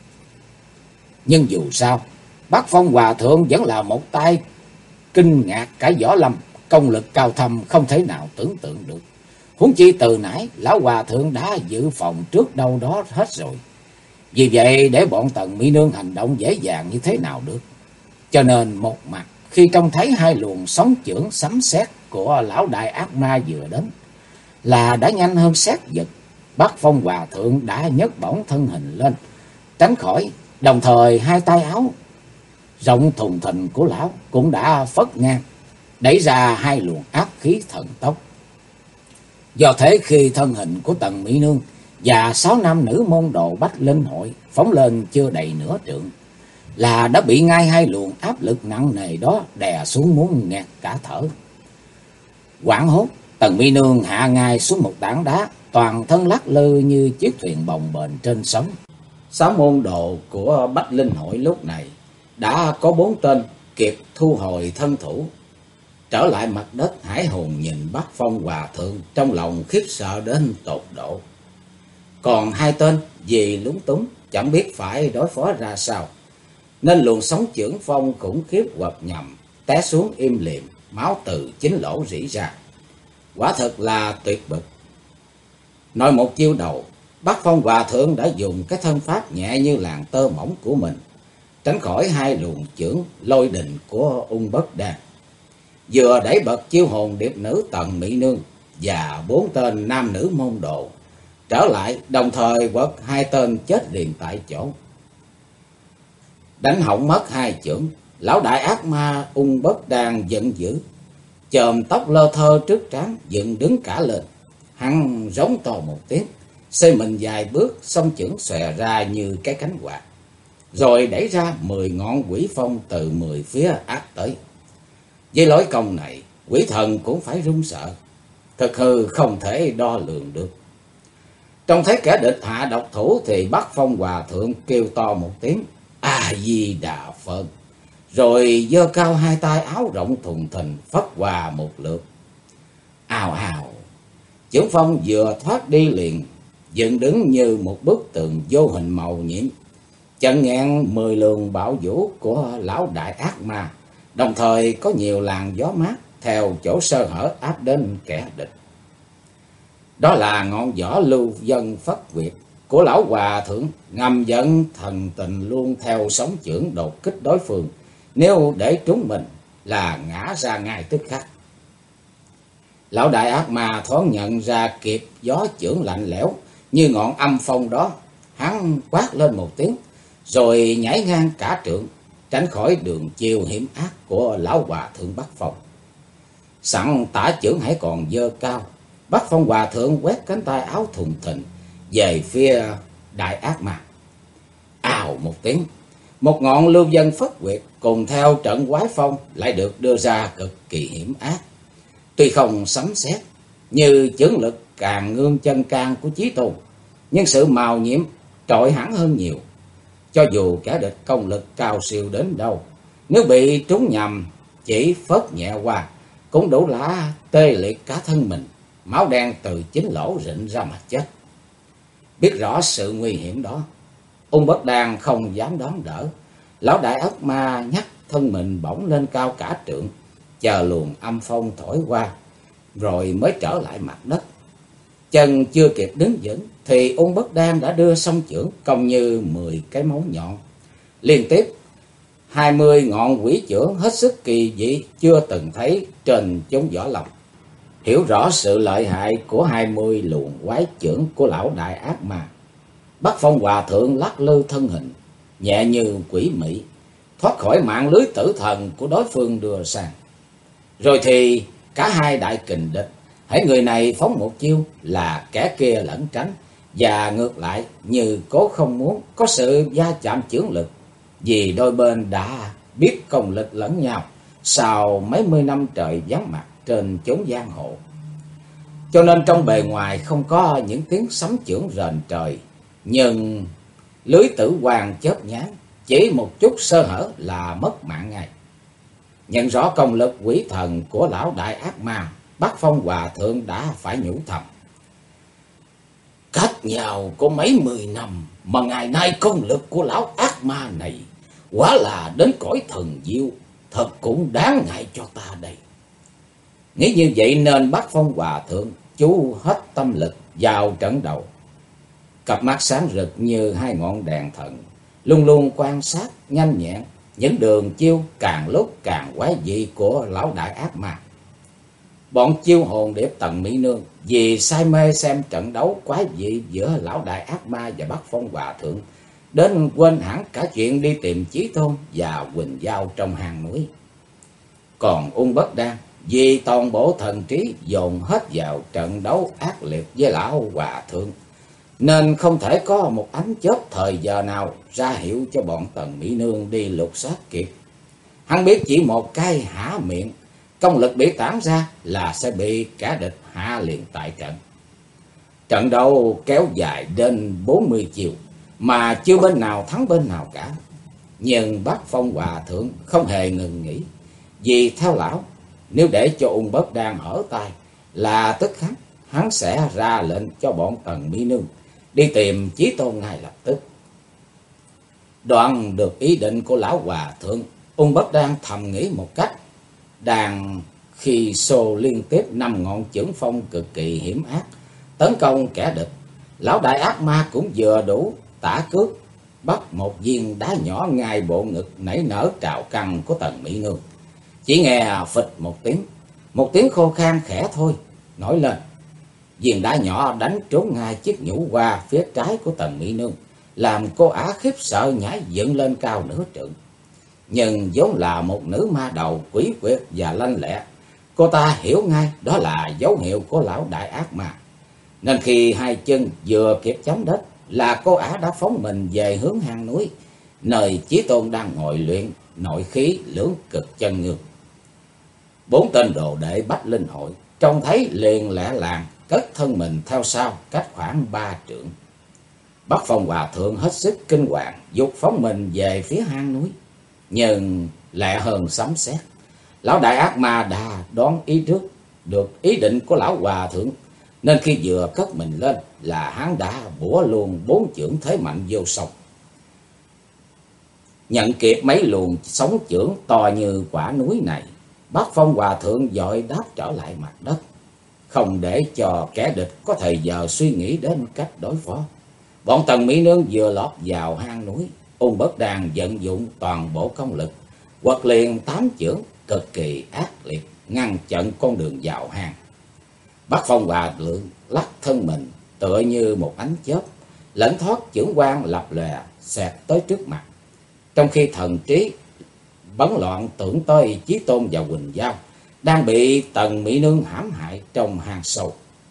Nhưng dù sao, Bắc Phong Hòa Thượng vẫn là một tay kinh ngạc cả võ lâm, công lực cao thâm không thể nào tưởng tượng được. Huống chi từ nãy lão hòa thượng đã dự phòng trước đâu đó hết rồi. Vì vậy để bọn Tần Mỹ Nương hành động dễ dàng như thế nào được. Cho nên một mặt khi trông thấy hai luồng sóng chưởng sấm sét của lão đại ác ma vừa đến là đã nhanh hơn sét giật, Bắc Phong Hòa Thượng đã nhấc bổng thân hình lên tránh khỏi, đồng thời hai tay áo rộng thùng thình của lão cũng đã phất ngang, đẩy ra hai luồng áp khí thần tốc. Do thế khi thân hình của Tần Mỹ Nương và 6 nam nữ môn đồ Bách Linh Hội phóng lên chưa đầy nửa trượng là đã bị ngay hai luồng áp lực nặng nề đó đè xuống muốn nghẹt cả thở. Hoảng hốt, Tần Mỹ Nương hạ ngay xuống một tảng đá, toàn thân lắc lư như chiếc thuyền bồng bềnh trên sóng. 6 môn đồ của Bách Linh Hội lúc này đã có 4 tên kịp thu hồi thân thủ, trở lại mặt đất hải hồn nhìn Bắc Phong Hòa Thượng trong lòng khiếp sợ đến tột độ. Còn 2 tên vì lúng túng chẳng biết phải đối phó ra sao, nên luồng sóng chưởng phong khủng khiếp quật nhầm, té xuống im lìm, máu từ chính lỗ rỉ ra. Quả thật là tuyệt bực. Nói một chiêu đầu, Bắc Phong Hòa Thượng đã dùng cái thân pháp nhẹ như làn tơ mỏng của mình tránh khỏi hai luồng chưởng lôi đình của Ung Bất Đan, vừa đẩy bật chiêu hồn điệp nữ Tần Mỹ Nương và 4 tên nam nữ môn đồ trở lại, đồng thời quật 2 tên chết liền tại chỗ. Đánh hỏng mất 2 chưởng, lão đại ác ma Ung Bất Đan giận dữ, chòm tóc lơ thơ trước trán dựng đứng cả lên. Hắn rống to một tiếng, xoay mình vài bước, song chưởng xòe ra như cái cánh quạt, rồi đẩy ra 10 ngọn quỷ phong từ 10 phía áp tới. Với lối công này, quỷ thần cũng phải run sợ, thực hư không thể đo lường được. Trông thấy kẻ địch hạ độc thủ thì Bắc Phong Hòa Thượng kêu to một tiếng A Di Đà Phật, rồi giơ cao hai tay áo rộng thùng thình phất hòa một lượt. Ào ào, chưởng phong vừa thoát đi liền, dựng đứng như một bức tường vô hình màu nhiệm, chặn ngang 10 luồng bạo vũ của lão đại ác ma, đồng thời có nhiều làn gió mát theo chỗ sơ hở áp đến kẻ địch. Đó là ngọn gió lưu dân phất quyệt của lão hòa thượng, ngầm giận thần tình luôn theo sóng chưởng đột kích đối phương nếu để trúng mình là ngã ra ngay tức khắc. Lão đại ác ma thoáng nhận ra kịp gió chưởng lạnh lẽo như ngọn âm phong đó, hắn quát lên một tiếng, rồi nhảy ngang cả trượng, tránh khỏi đường chiêu hiểm ác của lão hòa thượng Bắc Phong. Sẵn tả chưởng hãy còn giơ cao, Bắc Phong hòa thượng quét cánh tay áo thùng thình về phía đại ác ma. Ào một tiếng, một ngọn lưu vân phất quyệt cùng theo trận quái phong lại được đưa ra cực kỳ hiểm ác. Tuy không sấm sét như chưởng lực càng ngương chân can của Chí Tôn, nhưng sự màu nhiệm trội hẳn hơn nhiều. Cho dù kẻ địch công lực cao siêu đến đâu, nếu bị trúng nhầm chỉ phớt nhẹ qua cũng đủ lá tê liệt cả thân mình, máu đen từ chính lỗ rịn ra mà chết. Biết rõ sự nguy hiểm đó, Ung Bất Đan không dám đón đỡ. Lão đại ác ma nhắc thân mình bỗng lên cao cả trượng, chờ luồng âm phong thổi qua, rồi mới trở lại mặt đất. Chân chưa kịp đứng vững thì Ung Bất Đan đã đưa song chưởng công như 10 cái móng nhọn, liên tiếp 20 ngọn quỷ chưởng hết sức kỳ dị chưa từng thấy trên chốn võ lâm. Hiểu rõ sự lợi hại của 20 luồng quái chưởng của lão đại ác ma, Bắc Phong hòa thượng lắc lư thân hình, nhẹ như quỷ mị, thoát khỏi mạng lưới tử thần của đối phương đưa sang. Rồi thì cả hai đại kình địch, hễ người này phóng một chiêu là kẻ kia lẩn tránh, và ngược lại như cố không muốn có sự va chạm chưởng lực, vì đôi bên đã biết công lực lẫn nhau sau mấy mươi năm trời vắng mặt trên chốn giang hồ. Cho nên trong bề ngoài không có những tiếng sấm chưởng rền trời, nhưng lưới tử quang chớp nhoáng, chỉ một chút sơ hở là mất mạng ngay. Nhận rõ công lực quỷ thần của lão đại ác ma, Bắc Phong hòa thượng đã phải nhủ thầm: cách nhau có mấy 10 năm mà ngày nay công lực của lão ác ma này quả là đến cõi thần diệu, thật cũng đáng ngại cho ta đây. Nghĩ như vậy nên Bắc Phong hòa thượng chú hết tâm lực vào trận đầu. Cặp mắt sáng rực như hai ngọn đèn thần, luôn luôn quan sát nhanh nhẹn những đường chiêu càng lúc càng quái dị của lão đại ác ma. Bọn chiêu hồn điệp Tần Mỹ Nương vì say mê xem trận đấu quái dị giữa lão đại ác ma và Bắc Phong hòa thượng, đến quên hẳn cả chuyện đi tìm Chí Tôn và Quỳnh Giao trong hang núi. Còn Ung Bất Đan vì toàn bộ thần trí dồn hết vào trận đấu ác liệt với lão hòa thượng, nên không thể có một ánh chớp thời giờ nào ra hiệu cho bọn Tần Mỹ Nương đi lục soát kịp. Hắn biết chỉ một cái há miệng, công lực bị tản ra là sẽ bị kẻ địch hạ liền tại trận. Trận đấu kéo dài đến 40 chiều mà chưa bên nào thắng bên nào cả. Nhưng Bắc Phong hòa thượng không hề ngừng nghỉ, vì theo lão, nếu để cho Ung Bất Đan hở tay là tức khắc hắn sẽ ra lệnh cho bọn Tần Mỹ Nương đi tìm Chí Tôn ngay lập tức. Đoạn được ý định của lão hòa thượng, Ung Bất Đan thầm nghĩ một cách. Đàn khi xô liên tiếp 5 ngọn chưởng phong cực kỳ hiểm ác tấn công kẻ địch, lão đại ác ma cũng vừa đủ tả cước bắt một viên đá nhỏ ngay bộ ngực nảy nở trào căng của Tần Mỹ Nương. Chỉ nghe phịch một tiếng khô khan khẽ thôi nổi lên. Viên đá nhỏ đánh trúng ngay chiếc nhũ qua phía trái của Tần Mỹ Nương, làm cô ả khiếp sợ nhảy dựng lên cao nửa trượng. Nhưng vốn là một nữ ma đầu quỷ quyệt và lanh lẹ, cô ta hiểu ngay đó là dấu hiệu của lão đại ác ma, nên khi hai chân vừa kịp chấm đất là cô ả đã phóng mình về hướng hang núi, nơi Chí Tôn đang ngồi luyện nội khí lưỡng cực chân ngược. 4 tên đồ đệ Bách Linh hội trông thấy liền lẹ làng cất thân mình theo sau cách khoảng 3 trượng. Bắc Phong hòa thượng hết sức kinh hoàng, dục phóng mình về phía hang núi, nhưng lẹ hơn sấm sét. Lão đại ác ma đã đoán ý trước được ý định của lão hòa thượng, nên khi vừa cất mình lên là hắn đã bủa luôn 4 chưởng thế mạnh vô song. Nhận kịp mấy luồng sóng chưởng to như quả núi này, Bắc Phong hòa thượng vội đáp trở lại mặt đất, không để cho kẻ địch có thời giờ suy nghĩ đến cách đối phó. Bọn Tần Mỹ Nương vừa lọt vào hang núi, Ung Bất Đan vận dụng toàn bộ công lực, quật liền 8 chưởng cực kỳ ác liệt, ngăn chặn con đường vào hang. Bắc Phong Hòa Thượng lắc thân mình tựa như một ánh chớp, lẫn thoát chưởng quang lập lòe xẹt tới trước mặt. Trong khi thần trí bấn loạn tưởng tới Chí Tôn và Quỳnh Giao đang bị Tần Mỹ Nương hãm hại trong hang sâu.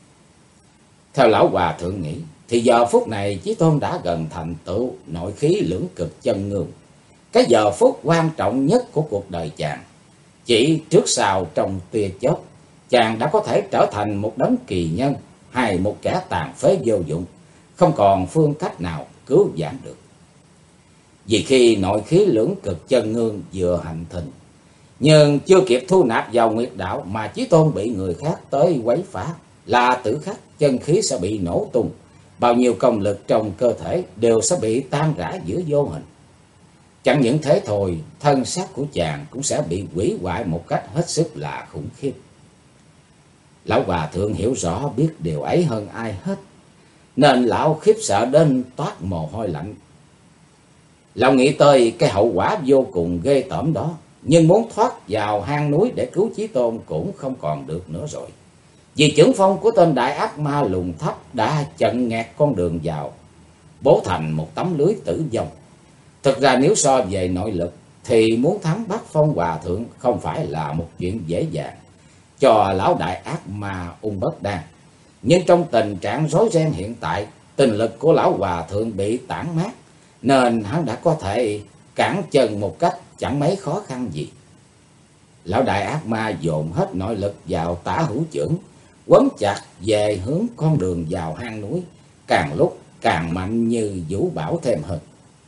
Theo lão Hòa Thượng nghĩ, thì giờ phút này Chí Tôn đã gần thành tựu nội khí lưỡng cực chân ngương, cái giờ phút quan trọng nhất của cuộc đời chàng. Chỉ trước sau trong tia chớp, chàng đã có thể trở thành một đấng kỳ nhân hay một kẻ tàn phế vô dụng, không còn phương cách nào cứu vãn được. Vì khi nội khí lưỡng cực chân ngương vừa hành thịnh, nhưng chưa kịp thu nạp vào nguyệt đạo mà Chí Tôn bị người khác tới quấy phá, là tử khắc chân khí sẽ bị nổ tung, bao nhiêu công lực trong cơ thể đều sẽ bị tan rã giữa vô hình. Chẳng những thế thôi, thân xác của chàng cũng sẽ bị hủy hoại một cách hết sức là khủng khiếp. Lão Hòa Thượng hiểu rõ biết điều ấy hơn ai hết, nên lão khiếp sợ đến toát mồ hôi lạnh. Lão nghĩ tới cái hậu quả vô cùng ghê tởm đó, nhưng muốn thoát vào hang núi để cứu Chí Tôn cũng không còn được nữa rồi. Vì chưởng phong của tên đại ác ma Lùng Thấp đã chặn nghẹt con đường vào, bố thành một tấm lưới tử vong. Thực ra nếu so về nội lực thì muốn thắng Bắc Phong Hòa Thượng không phải là một chuyện dễ dàng cho lão đại ác ma Ung Bất Đan. Nhưng trong tình trạng rối ren hiện tại, tinh lực của lão Hòa Thượng bị tản mát, nên hắn đã có thể cản chân một cách chẳng mấy khó khăn gì. Lão đại ác ma dồn hết nội lực vào tả hữu chưởng, quấn chặt về hướng con đường vào hang núi, càng lúc càng mạnh như vũ bão thêm hơn.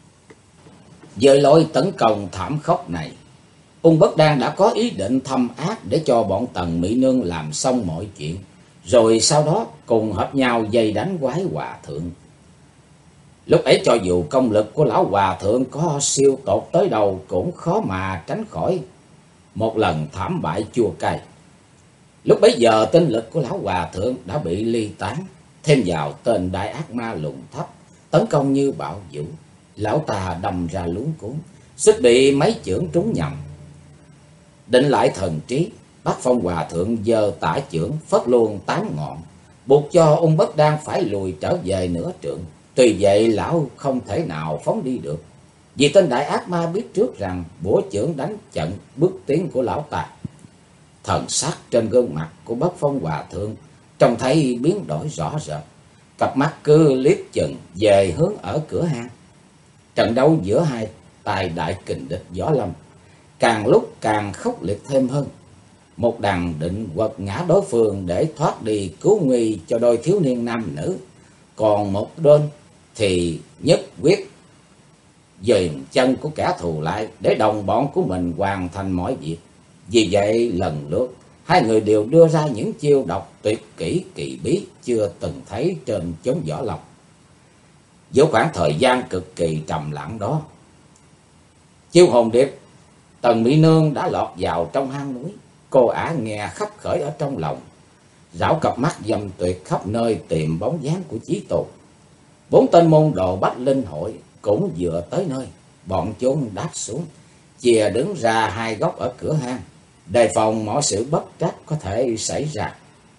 Với lối tấn công thảm khốc này, Ung Bất Đan đã có ý định thâm ác để cho bọn Tần Mỹ Nương làm xong mọi chuyện, rồi sau đó cùng hợp nhau dây đánh quái Hòa Thượng. Lúc ấy cho dù công lực của lão Hòa Thượng có siêu tột tới đâu cũng khó mà tránh khỏi một lần thảm bại chua cay. Lúc bấy giờ tinh lực của lão Hòa Thượng đã bị ly tán, thêm vào tên đại ác ma Lùng Thấp tấn công như bạo vũ, lão ta đâm ra luống cuống, suýt bị mấy chưởng trúng nhầm. Định lại thần trí, Bắc Phong Hòa Thượng giơ tả chưởng phất luôn 8 ngọn, buộc cho Ung Bất Đan phải lùi trở về nửa trượng. Tuy vậy lão không thể nào phóng đi được, vì tên đại ác ma biết trước rằng búa chưởng đánh chặn bước tiến của lão ta. Thần sắc trên gương mặt của Bắc Phong Hòa Thượng trông thấy biến đổi rõ rệt, cặp mắt cứ liếc chừng về hướng ở cửa hang. Trận đấu giữa hai tài đại kình địch Võ Lâm càng lúc càng khốc liệt thêm hơn. Một đằng định quật ngã đối phương để thoát đi cứu nguy cho đôi thiếu niên nam nữ, còn một bên thì nhất quyết dìm chân của kẻ thù lại để đồng bọn của mình hoàn thành mọi việc. Vì vậy lần lượt hai người đều đưa ra những chiêu độc tuyệt kỹ kỳ bí chưa từng thấy trên chốn võ lâm. Giữa khoảng thời gian cực kỳ trầm lặng đó, chiêu hồn điệp Tần Mỹ Nương đã lọt vào trong hang núi. Cô ả nghe khắp khởi ở trong lòng, rảo cặp mắt dâm tuyệt khắp nơi tìm bóng dáng của Chí Tôn. 4 tên môn đồ Bách Linh hội cũng vừa tới nơi, bọn chúng đáp xuống, chìa đứng ra hai góc ở cửa hang, đề phòng mọi sự bất trắc có thể xảy ra.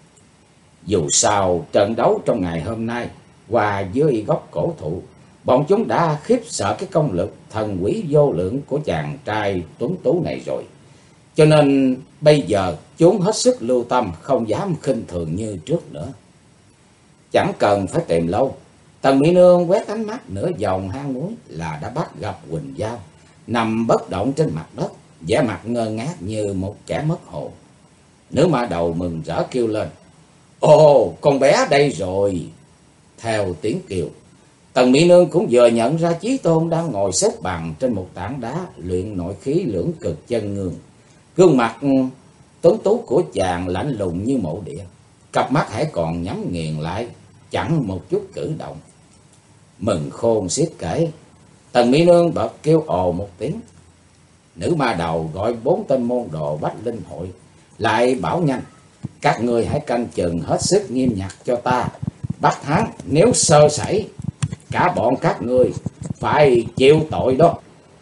Dù sao trận đấu trong ngày hôm nay qua dưới gốc cổ thụ, bọn chúng đã khiếp sợ cái công lực thần quý vô lượng của chàng trai tuấn tú này rồi. Cho nên bây giờ chúng hết sức lưu tâm, không dám khinh thường như trước nữa. Chẳng cần phải tìm lâu, Tần Mỹ Nương quét ánh mắt nửa vòng hang núi là đã bắt gặp Quỳnh Giao nằm bất động trên mặt đất, vẻ mặt ngơ ngác như một kẻ mất hồn. Nữ ma đầu mừng rỡ kêu lên: "Ồ, con bé đây rồi!" Theo tiếng kêu, Tần Mỹ Nương cũng vừa nhận ra Chí Tôn đang ngồi xếp bằng trên một tảng đá luyện nội khí lưỡng cực chân ngương. Gương mặt tuấn tú của chàng lạnh lùng như mộ địa, cặp mắt hãy còn nhắm nghiền lại, chẳng một chút cử động. Mừng khôn xiết kể, Tần Mỹ Nương bật kêu ồ một tiếng. Nữ ma đầu gọi 4 tên môn đồ Bách Linh hội lại bảo nhanh: "Các ngươi hãy canh chừng hết sức nghiêm ngặt cho ta, bắt hắn, nếu sơ sẩy cả bọn các ngươi phải chịu tội đó."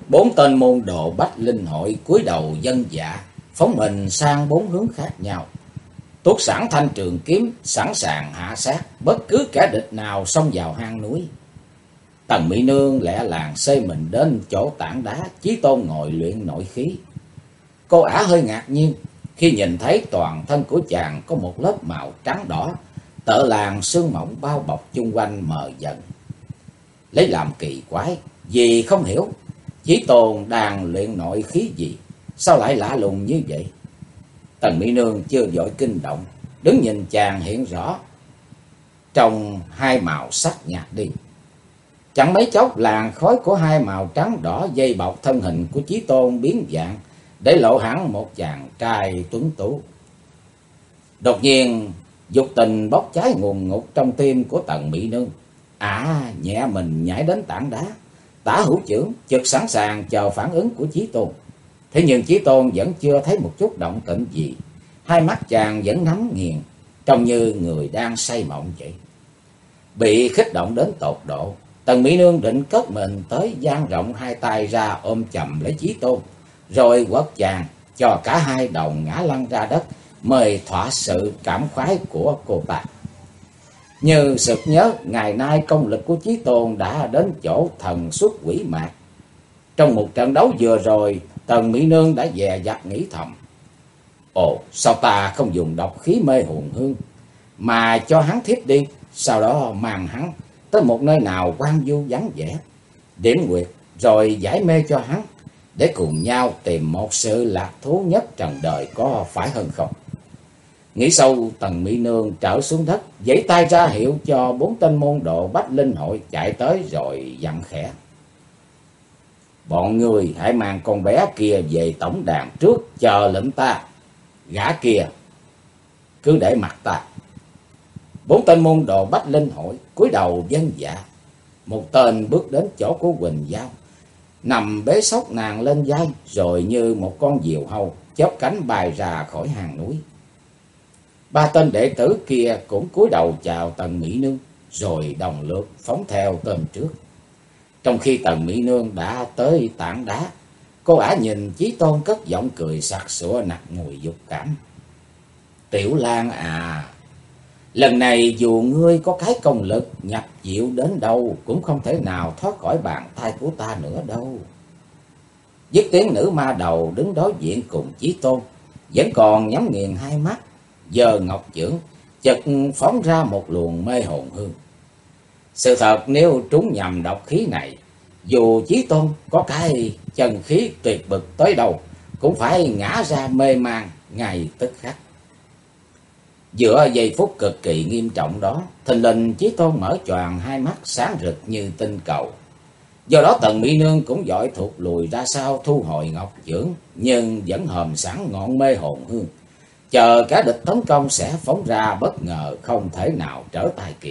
Bốn tên môn đồ Bách Linh Hội cúi đầu vâng dạ, phóng mình sang bốn hướng khác nhau. Tuốt sẵn thanh trường kiếm, sẵn sàng hạ sát bất cứ kẻ địch nào xông vào hang núi. Tần Mỹ Nương lẹ làng xơi mình đến chỗ tảng đá Chí Tôn ngồi luyện nội khí. Cô ả hơi ngạc nhiên khi nhìn thấy toàn thân của chàng có một lớp màu trắng đỏ, tợ làn sương mỏng bao bọc chung quanh mờ dần. Lấy làm kỳ quái, vì không hiểu Chí Tôn đang luyện nội khí gì, sao lại lạ lùng như vậy. Tần Mỹ Nương chưa vội kinh động, đứng nhìn chàng hiện rõ trong hai màu sắc nhạt đi. Chẳng mấy chốc làn khói của hai màu trắng đỏ dây bọc thân hình của Chí Tôn biến dạng, để lộ hẳn một chàng trai tuấn tú. Đột nhiên dục tình bốc cháy ngùn ngụt trong tim của Tần Mỹ Nương. Nhẹ mình nhảy đến tảng đá, tả hữu chưởng chực sẵn sàng chờ phản ứng của Chí Tôn. Thế nhưng Chí Tôn vẫn chưa thấy một chút động tĩnh gì, hai mắt chàng vẫn nhắm nghiền, trông như người đang say mộng vậy. Bị khích động đến tột độ, Tần Mỹ Nương định cất mình tới, dang rộng hai tay ra ôm chầm lấy Chí Tôn, rồi quất chàng cho cả hai đồng ngã lăn ra đất, mời thỏa sự cảm khoái của cô ta. Như sực nhớ ngày nay công lực của Chí Tôn đã đến chỗ thần xuất quỷ mạc. Trong một trận đấu vừa rồi, Tần Mỹ Nương đã dè dặt nghĩ thầm: ồ, sao ta không dùng độc khí mê hồn hương, mà cho hắn thiếp đi, sau đó mang hắn tới một nơi nào hoang vu vắng vẻ, điểm nguyệt rồi giải mê cho hắn, để cùng nhau tìm một sự lạc thú nhất trần đời, có phải hơn không? Nghĩ sâu, Tần Mỹ Nương trở xuống đất, giãy tay ra hiệu cho bốn tên môn đồ Bách Linh Hội chạy tới, rồi dặn khẽ: bọn người hãy mang con bé kia về tổng đàn trước, chờ lệnh ta. Gã kia cứ để mặt ta. Bốn tên môn đồ Bách Linh Hội cúi đầu vâng dạ. Một tên bước đến chỗ của Quỳnh Giao, nằm bế xốc nàng lên vai, rồi như một con diều hâu chớp cánh bay ra khỏi hang núi. Ba tên đệ tử kia cũng cúi đầu chào Tần Mỹ Nương, rồi đồng lượt phóng theo tên trước. Trong khi Tần Mỹ Nương đã tới tảng đá, cô ả nhìn Chí Tôn cất giọng cười sặc sụa nặc mùi dục cảm: Tiểu Lan à, lần này dù ngươi có cái công lực nhập diệu đến đâu, cũng không thể nào thoát khỏi bàn tay của ta nữa đâu. Dứt tiếng, nữ ma đầu đứng đối diện cùng Chí Tôn, vẫn còn nhắm nghiền hai mắt, giơ ngọc chưởng chợt phóng ra một luồng mê hồn hương. Sự thật, nếu trúng nhầm độc khí này, dù Chí Tôn có cái chân khí tuyệt bực tới đâu, cũng phải ngã ra mê man ngay tức khắc. Giữa giây phút cực kỳ nghiêm trọng đó, thình lình Chí Tôn mở choàng hai mắt sáng rực như tinh cầu. Do đó Tần Mỹ Nương cũng vội thụt lùi ra sau, thu hồi ngọc chưởng, nhưng vẫn hòm sẵn ngọn mê hồn hương, chờ cả địch tấn công sẽ phóng ra bất ngờ, không thể nào trở tay kịp.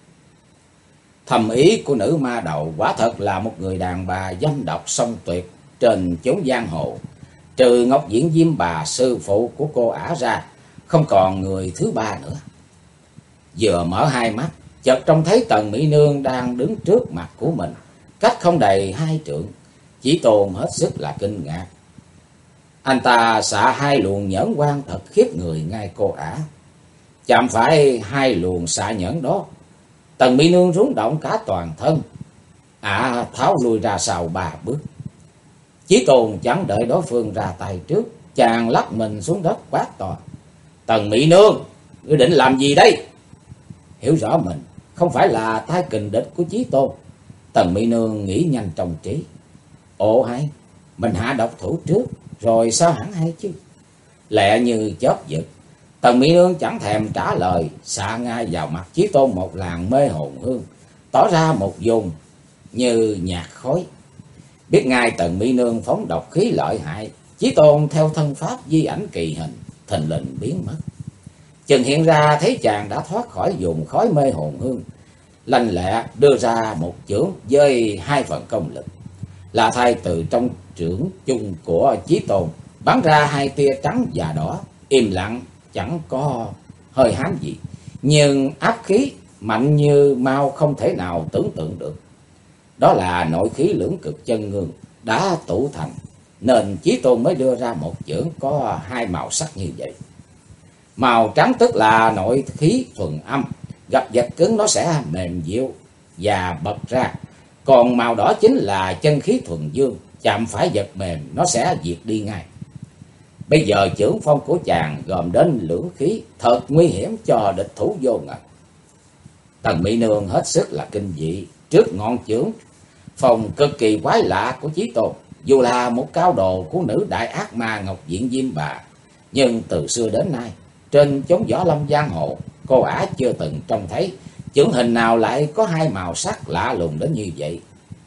Thầm ý của nữ ma đầu quả thật là một người đàn bà dâm độc song tuyệt trên chốn giang hồ. Trừ Ngọc Diễn Diêm bà sư phụ của cô ả ra, không còn người thứ ba nữa. Vừa mở hai mắt, chợt trông thấy Tần Mỹ Nương đang đứng trước mặt của mình, cách không đầy hai trượng. Chí Tôn hết sức là kinh ngạc. Anh ta xạ hai luồng nhẫn quang thật khiếp người ngay cô ả. Chạm phải hai luồng xạ nhẫn đó, Tần Mỹ Nương rúng động cả toàn thân, tháo lui ra sau 3 bước. Chí Tôn chẳng đợi đối phương ra tay trước, chàng lắc mình xuống đất quát to: Tần Mỹ Nương, ngươi định làm gì đây? Hiểu rõ mình không phải là tay kình địch của Chí Tôn, Tần Mỹ Nương nghĩ nhanh trong trí: ồ hay, mình hạ độc thủ trước, rồi sao hẳn hay chứ. Lẹ như chớp giật, Tần Mỹ Nương chẳng thèm trả lời, xạ ngay vào mặt Chí Tôn một làn mê hồn hương, tỏ ra một vùng như nhạt khói. Biết ngay Tần Mỹ Nương phóng độc khí lợi hại, Chí Tôn theo thân pháp di ảnh kỳ hình, thình lình biến mất. Chừng hiện ra thấy chàng đã thoát khỏi vùng khói mê hồn hương, lanh lẹ đưa ra một chưởng với 2 phần công lực, là thay từ trong chưởng chung của Chí Tôn bắn ra 2 tia trắng và đỏ, im lặng chẳng có hơi hám gì, nhưng áp khí mạnh như mau không thể nào tưởng tượng được. Đó là nội khí lưỡng cực chân ngương, đã tụ thành, nên Chí Tôn mới đưa ra một chưởng có hai màu sắc như vậy. Màu trắng tức là nội khí thuần âm, gặp vật cứng nó sẽ mềm dịu và bật ra. Còn màu đỏ chính là chân khí thuần dương, chạm phải vật mềm nó sẽ diệt đi ngay. Bây giờ chưởng phong của chàng gồm đến lưỡng khí, thật nguy hiểm cho địch thủ vô ngờ. Tần Mỹ Nương hết sức là kinh dị trước ngọn chưởng phong cực kỳ quái lạ của Chí Tôn. Dù là một cao đồ của nữ đại ác ma Ngọc Diện Diêm Bà, nhưng từ xưa đến nay trên chốn võ lâm giang hồ, cô ả chưa từng trông thấy chưởng hình nào lại có hai màu sắc lạ lùng đến như vậy.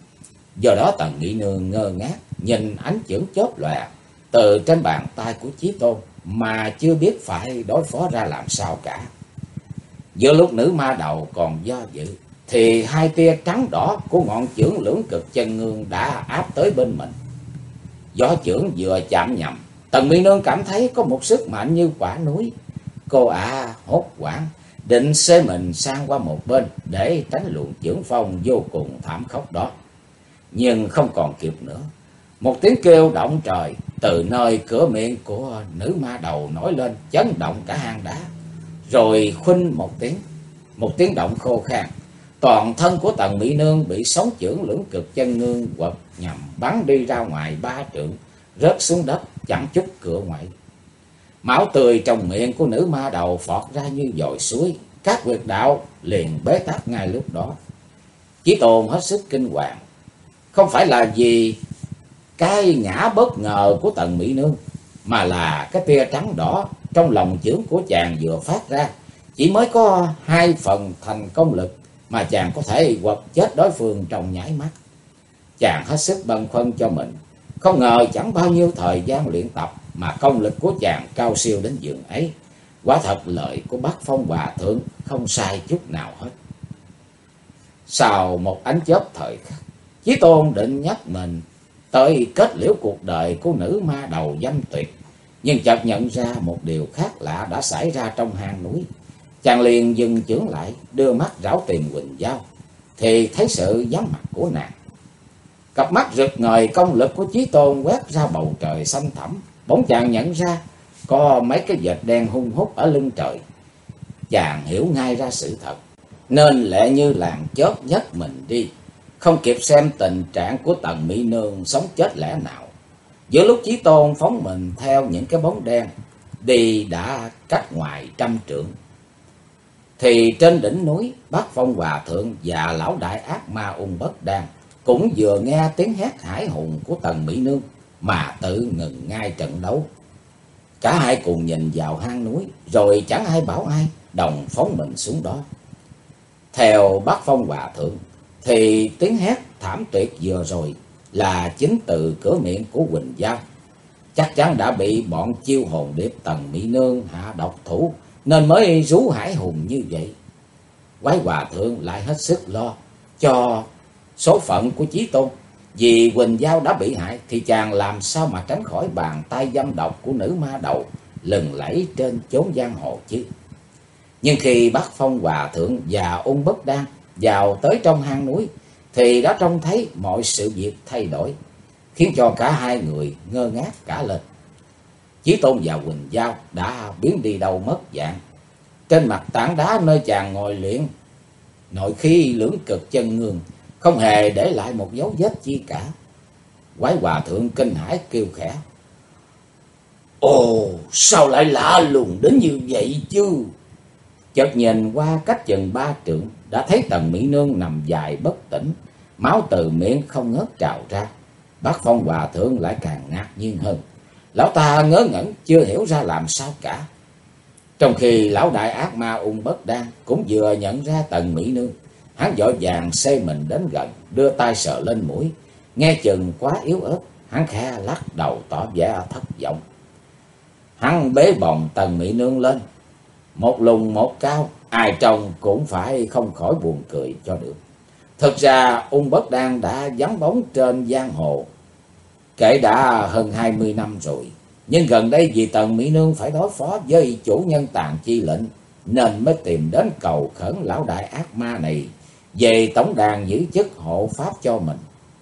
Do đó Tần Mỹ Nương ngơ ngác nhìn ánh chưởng chớp lòe từ trên bàn tay của Chí Tôn mà chưa biết phải đối phó ra làm sao cả. Giữa lúc nữ ma đầu còn do dự, thì hai tia trắng đỏ của ngọn chưởng lưỡng cực chân ngương đã áp tới bên mình. Gió chưởng vừa chạm nhầm, Tần Mỹ Nương cảm thấy có một sức mạnh như quả núi. Cô ả hốt hoảng, định xê mình sang qua một bên để tránh luồng chưởng phong vô cùng thảm khốc đó. Nhưng không còn kịp nữa. Một tiếng kêu động trời từ nơi cửa miệng của nữ ma đầu nổi lên, chấn động cả hang đá. Rồi khuynh một tiếng động khô khan. Toàn thân của Tần Mỹ Nương bị sóng chưởng lưỡng cực chân ngương quật nhằm bắn đi ra ngoài 3 trượng, rớt xuống đất chẳng chút cựa ngoại. Máu tươi trong miệng của nữ ma đầu phọt ra như dòng suối, các huyệt đạo liền bế tắc ngay lúc đó. Chí Tôn hết sức kinh hoàng, không phải là vì cái ngã bất ngờ của Tần Mỹ Nương, mà là cái tia trắng đỏ trong lòng chưởng của chàng vừa phát ra chỉ mới có 2 phần thành công lực mà chàng có thể quật chết đối phương trong nháy mắt. Chàng hết sức băn khoăn cho mình, không ngờ chẳng bao nhiêu thời gian luyện tập mà công lực của chàng cao siêu đến giường ấy. Quả thật lời của Bắc Phong Hòa Thượng không sai chút nào hết. Sau một ánh chớp thời khắc, Chí Tôn định nhắc mình tới kết liễu cuộc đời của nữ ma đầu dâm tuyệt, nhưng chợt nhận ra một điều khác lạ đã xảy ra trong hang núi. Chàng liền dừng chưởng lại, đưa mắt rảo tìm Quỳnh Giao, thì thấy sự vắng mặt của nàng. Cặp mắt rực ngời công lực của Chí Tôn quét ra bầu trời xanh thẳm, bỗng chàng nhận ra có mấy cái vệt đen hun hút ở lưng trời. Chàng hiểu ngay ra sự thật, nên lẹ như làn chớp nhấc mình đi, không kịp xem tình trạng của Tần Mỹ Nương sống chết lẽ nào. Giữa lúc Chí Tôn phóng mình theo những cái bóng đen đi đã cách ngoài 100 trượng, thì trên đỉnh núi Bắc Phong Hòa Thượng và lão đại ác ma Ung Bất Đan cũng vừa nghe tiếng hét hải hùng của Tần Mỹ Nương mà tự ngừng ngay trận đấu. Cả hai cùng nhìn vào hang núi, rồi chẳng ai bảo ai, đồng phóng mình xuống đó. Theo Bắc Phong Hòa Thượng thì tiếng hét thảm tuyệt vừa rồi là chính từ cửa miệng của Quỳnh Giao. Chắc chắn đã bị bọn chiêu hồn điệp Tần Mỹ Nương hạ độc thủ, nên mới rú hải hùng như vậy. Quái Hòa Thượng lại hết sức lo cho số phận của Chí Tôn. Vì Quỳnh Giao đã bị hại thì chàng làm sao mà tránh khỏi bàn tay dâm độc của nữ ma đầu lừng lẫy trên chốn giang hồ chứ. Nhưng khi Bắc Phong Hòa Thượng và Ung Bất Đan vào tới trong hang núi thì đã trông thấy mọi sự việc thay đổi, khiến cho cả hai người ngơ ngác cả lên. Chí Tôn và Quỳnh Giao đã biến đi đâu mất dạng. Trên mặt tảng đá nơi chàng ngồi luyện nội khí lưỡng cực chân ngương không hề để lại một dấu vết chi cả. Quái Hòa Thượng kinh hãi kêu khẽ: "Ồ, sao lại lạ lùng đến như vậy chứ?" Chợt nhìn qua cách chừng 3 trượng, đã thấy Tần Mỹ Nương nằm dài bất tỉnh, máu từ miệng không ngớt trào ra. Bắc Phong Hòa Thượng lại càng ngạc nhiên hơn. Lão ta ngớ ngẩn chưa hiểu ra làm sao cả. Trong khi lão đại ác ma Ung Bất Đan cũng vừa nhận ra Tần Mỹ Nương, hắn vội vàng xê mình đến gần, đưa tay sờ lên mũi, nghe chừng quá yếu ớt, hắn khẽ lắc đầu tỏ vẻ thất vọng. Hắn bế bồng Tần Mỹ Nương lên, một lùn một cao, ai trông cũng phải không khỏi buồn cười cho được. Thực ra Ung Bất Đan đã vắng bóng trên giang hồ kể đã hơn 20 năm rồi, nhưng gần đây vì Tần Mỹ Nương phải đối phó với chủ nhân Tàn Chi Lệnh, nên mới tìm đến cầu khẩn lão đại ác ma này về tổng đàn giữ chức hộ pháp cho mình.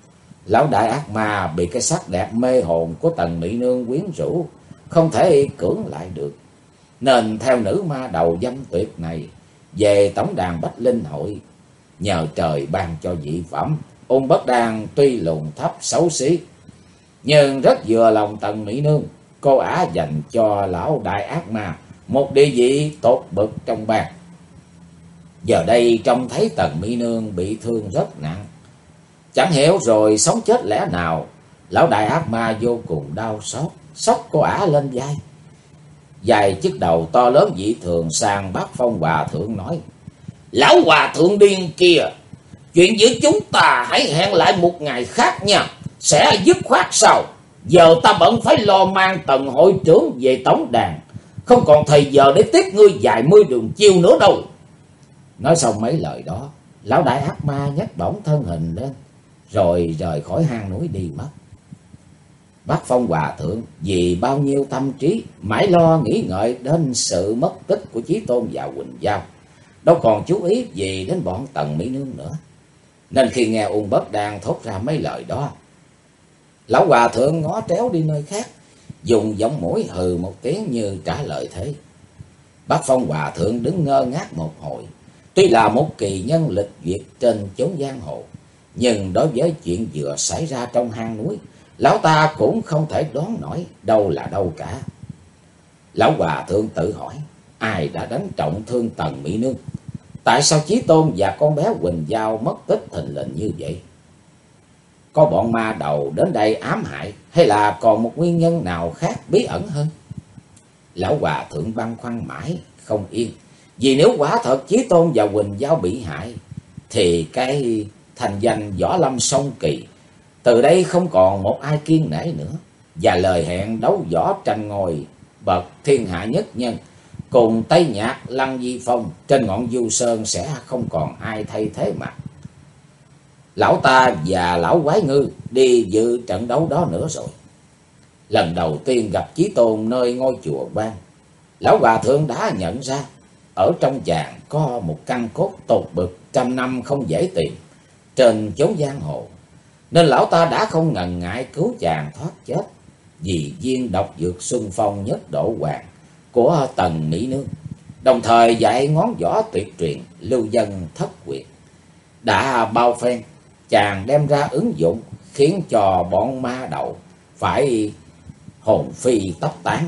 Lão đại ác ma bị cái sắc đẹp mê hồn của Tần Mỹ Nương quyến rũ, không thể cưỡng lại được, nên theo nữ ma đầu dâm tuyệt này về tổng đàn Bách Linh hội. Nhờ trời ban cho dị phẩm, Ung Bất Đan tuy lùn thấp xấu xí, nhưng rất vừa lòng Tần Mỹ Nương. Cô ả dành cho lão đại ác ma một địa vị tốt bậc trong bang. Giờ đây trông thấy Tần Mỹ Nương bị thương rất nặng, chẳng hiểu rồi sống chết lẽ nào, lão đại ác ma vô cùng đau xót, xốc cô ả lên vai. Dài chiếc đầu to lớn dị thường sang Bác Phong Hòa Thượng nói: Lão Hòa Thượng điên kia, chuyện giữa chúng ta hãy hẹn lại một ngày khác nha, sẽ dứt khoát sau. Giờ ta bận phải lo mang Tần hội trưởng về tổng đàn, không còn thời giờ để tiếp ngươi vài mươi đường chiêu nữa đâu. Nói xong mấy lời đó, lão đại ác ma nhấc bổng thân hình lên, rồi rời khỏi hang núi đi mất. Bác Phong Hòa Thượng vì bao nhiêu tâm trí mãi lo nghĩ ngợi đến sự mất tích của Chí Tôn và Quỳnh Giao, đâu còn chú ý gì đến bọn Tần Mỹ Nương nữa. Nên khi nghe Ung Bất Đan thốt ra mấy lời đó, lão Hòa Thượng ngó tréo đi nơi khác, dùng giọng mũi hừ một tiếng như trả lời thế. Bác Phong Hòa Thượng đứng ngơ ngác một hồi. Tuy là một kỳ nhân lịch duyệt trên chốn giang hồ, nhưng đối với chuyện vừa xảy ra trong hang núi, lão ta cũng không thể đoán nổi đâu là đâu cả. Lão Hòa Thượng tự hỏi, ai đã đánh trọng thương Tần Mỹ Nương? Tại sao Chí Tôn và con bé Quỳnh Giao mất tích thình lình như vậy? Có bọn ma đầu đến đây ám hại, hay là còn một nguyên nhân nào khác bí ẩn hơn? Lão Hòa Thượng băn khoăn mãi không yên, vì nếu quả thật Chí Tôn và Quỳnh Giao bị hại, thì cái thành danh võ lâm song kỳ từ đây không còn một ai kiêng nể nữa, và lời hẹn đấu võ tranh ngôi bậc thiên hạ nhất nhân cùng Tây Nhạc Lăng Di Phong trên ngọn Du Sơn sẽ không còn ai thay thế mặt. Lão ta và lão Quái Ngư đi dự trận đấu đó nữa rồi. Lần đầu tiên gặp Chí Tôn nơi ngôi chùa Quan, lão Hòa Thượng đã nhận ra ở trong chàng có một căn cốt tột bực trăm năm không dễ tìm trên chốn giang hồ, nên lão ta đã không ngần ngại cứu chàng thoát chết vì viên độc dược Xuân Phong Nhất Độ Hoàng của Tần Mỹ Nương, đồng thời dạy ngón võ tuyệt truyền lưu dân thất quyệt. Đã bao phen chàng đem ra ứng dụng, khiến cho bọn ma đầu phải hồn phi tóc tán.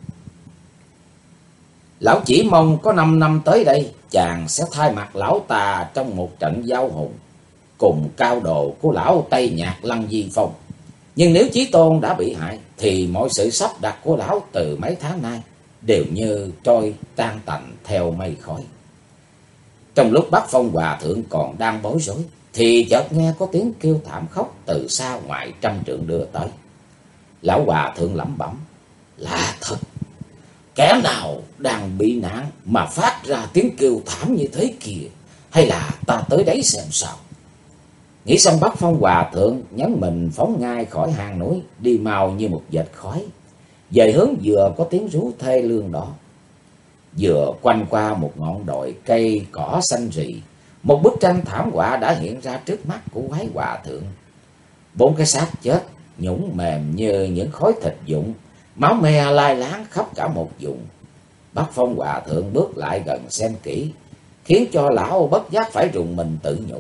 Lão chỉ mong có 5 năm tới đây, chàng sẽ thay mặt lão ta trong một trận giao hùng cùng cao đồ của lão Tây Nhạc Lăng Di Phong. Nhưng nếu Chí Tôn đã bị hại, thì mọi sự sắp đặt của lão từ mấy tháng nay đều như trôi tan tành theo mây khói. Trong lúc Bác Phong Hòa Thượng còn đang bối rối, thì chợt nghe có tiếng kêu thảm khóc từ xa ngoài trăm trượng đưa tới. Lão Hòa Thượng lẩm bẩm, lạ thật, kẻ nào đang bị nạn mà phát ra tiếng kêu thảm như thế kìa, hay là ta tới đấy xem sao. Nghĩ xong, Bác Phong Hòa Thượng nhấn mình phóng ngay khỏi hang núi, đi mau như một vệt khói về hướng vừa có tiếng rú thê lương đó. Vừa quanh qua một ngọn đồi cây cỏ xanh rì, một bức tranh thảm họa đã hiện ra trước mắt của Quái Hòa Thượng. 4 cái xác chết nhũn mềm như những khối thịt vụn, máu me lai láng khắp cả một vùng. Bác Phong Hòa Thượng bước lại gần xem kỹ, khiến cho lão bất giác phải rùng mình tự nhủ.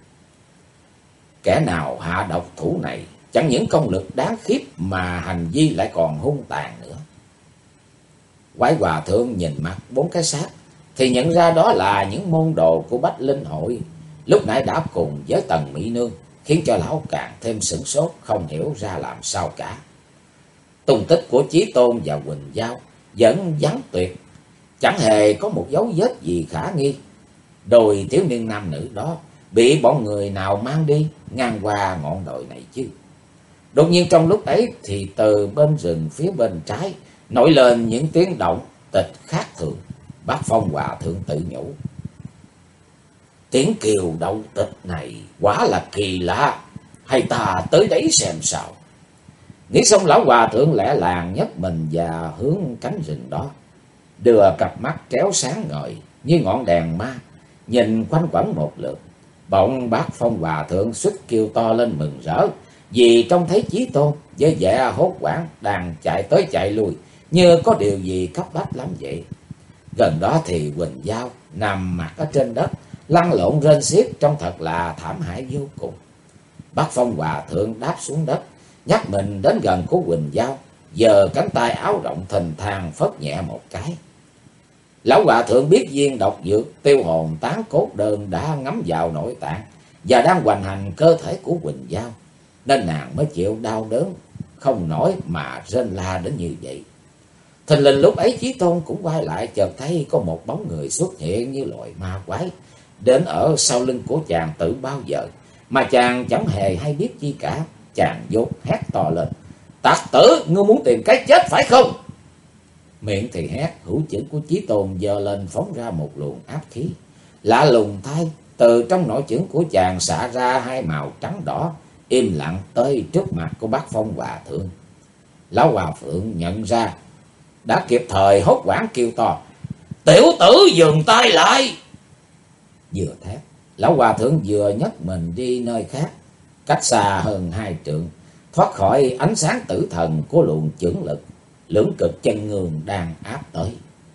Kẻ nào hạ độc thủ này chẳng những công lực đáng khiếp mà hành vi lại còn hung tàn nữa. Quái Hòa Thượng nhìn mặt 4 cái xác thì nhận ra đó là những môn đồ của Bách Linh hội lúc nãy đã cùng với Tần Mỹ Nương, khiến cho lão càng thêm sửng sốt, không hiểu ra làm sao cả. Tung tích của Chí Tôn và Quỳnh Giao vẫn vắng tuyệt, chẳng hề có một dấu vết gì khả nghi. Đôi thiếu niên nam nữ đó bị bọn người nào mang đi ngang qua ngọn đồi này chứ? Đột nhiên trong lúc ấy thì từ bên rừng phía bên trái nổi lên những tiếng động tịch khác thường. Bác Phong Hòa Thượng tự nhủ, tiếng kêu động tịch này quả là kỳ lạ, hay ta tới đấy xem sao. Nghĩ xong, lão Hòa Thượng lẹ làng nhấc mình và hướng cánh rừng đó, đưa cặp mắt tréo sáng ngời như ngọn đèn ma nhìn quanh quẩn một lượt. Bỗng Bác Phong Hòa Thượng suýt kêu to lên mừng rỡ, vì trông thấy Chí Tôn với vẻ hốt hoảng đang chạy tới chạy lui, như có điều gì cấp bách lắm vậy. Gần đó thì Quỳnh Giao nằm mặt ở trên đất, lăn lộn rên xiết, trông thật là thảm hại vô cùng. Bác Phong Hòa Thượng đáp xuống đất, nhắc mình đến gần của Quỳnh Giao, giơ cánh tay áo rộng thình thang phất nhẹ một cái. Lão Hòa Thượng biết viên độc dược tiêu hồn tán cốt đơn đã ngấm vào nội tạng và đang hoành hành cơ thể của Quỳnh Giao, nên nàng mới chịu đau đớn không nổi mà rên la đến như vậy. Thình lình lúc ấy Chí Tôn cũng quay lại, chợt thấy có một bóng người xuất hiện như loại ma quái đến ở sau lưng của chàng từ bao giờ, mà chàng chẳng hề hay biết chi cả. Chàng vụt hét to lên: "Tặc tử, ngươi muốn tìm cái chết phải không?" Miệng thì hét, hữu chưởng của Chí Tôn giơ lên phóng ra một luồng áp khí. Lạ lùng thay, từ trong nội chưởng của chàng xả ra hai màu trắng đỏ, im lặng tới trước mặt của bác Phong Hòa Thượng. Lão Hòa Thượng nhận ra, đã kịp thời hốt hoảng kêu to: "Tiểu tử dừng tay lại!" Vừa thét, Lão Hòa Thượng vừa nhấc mình đi nơi khác, cách xa hơn 2 trượng, thoát khỏi ánh sáng tử thần của luồng chưởng lực lưỡng cực chân ngương đang áp tới.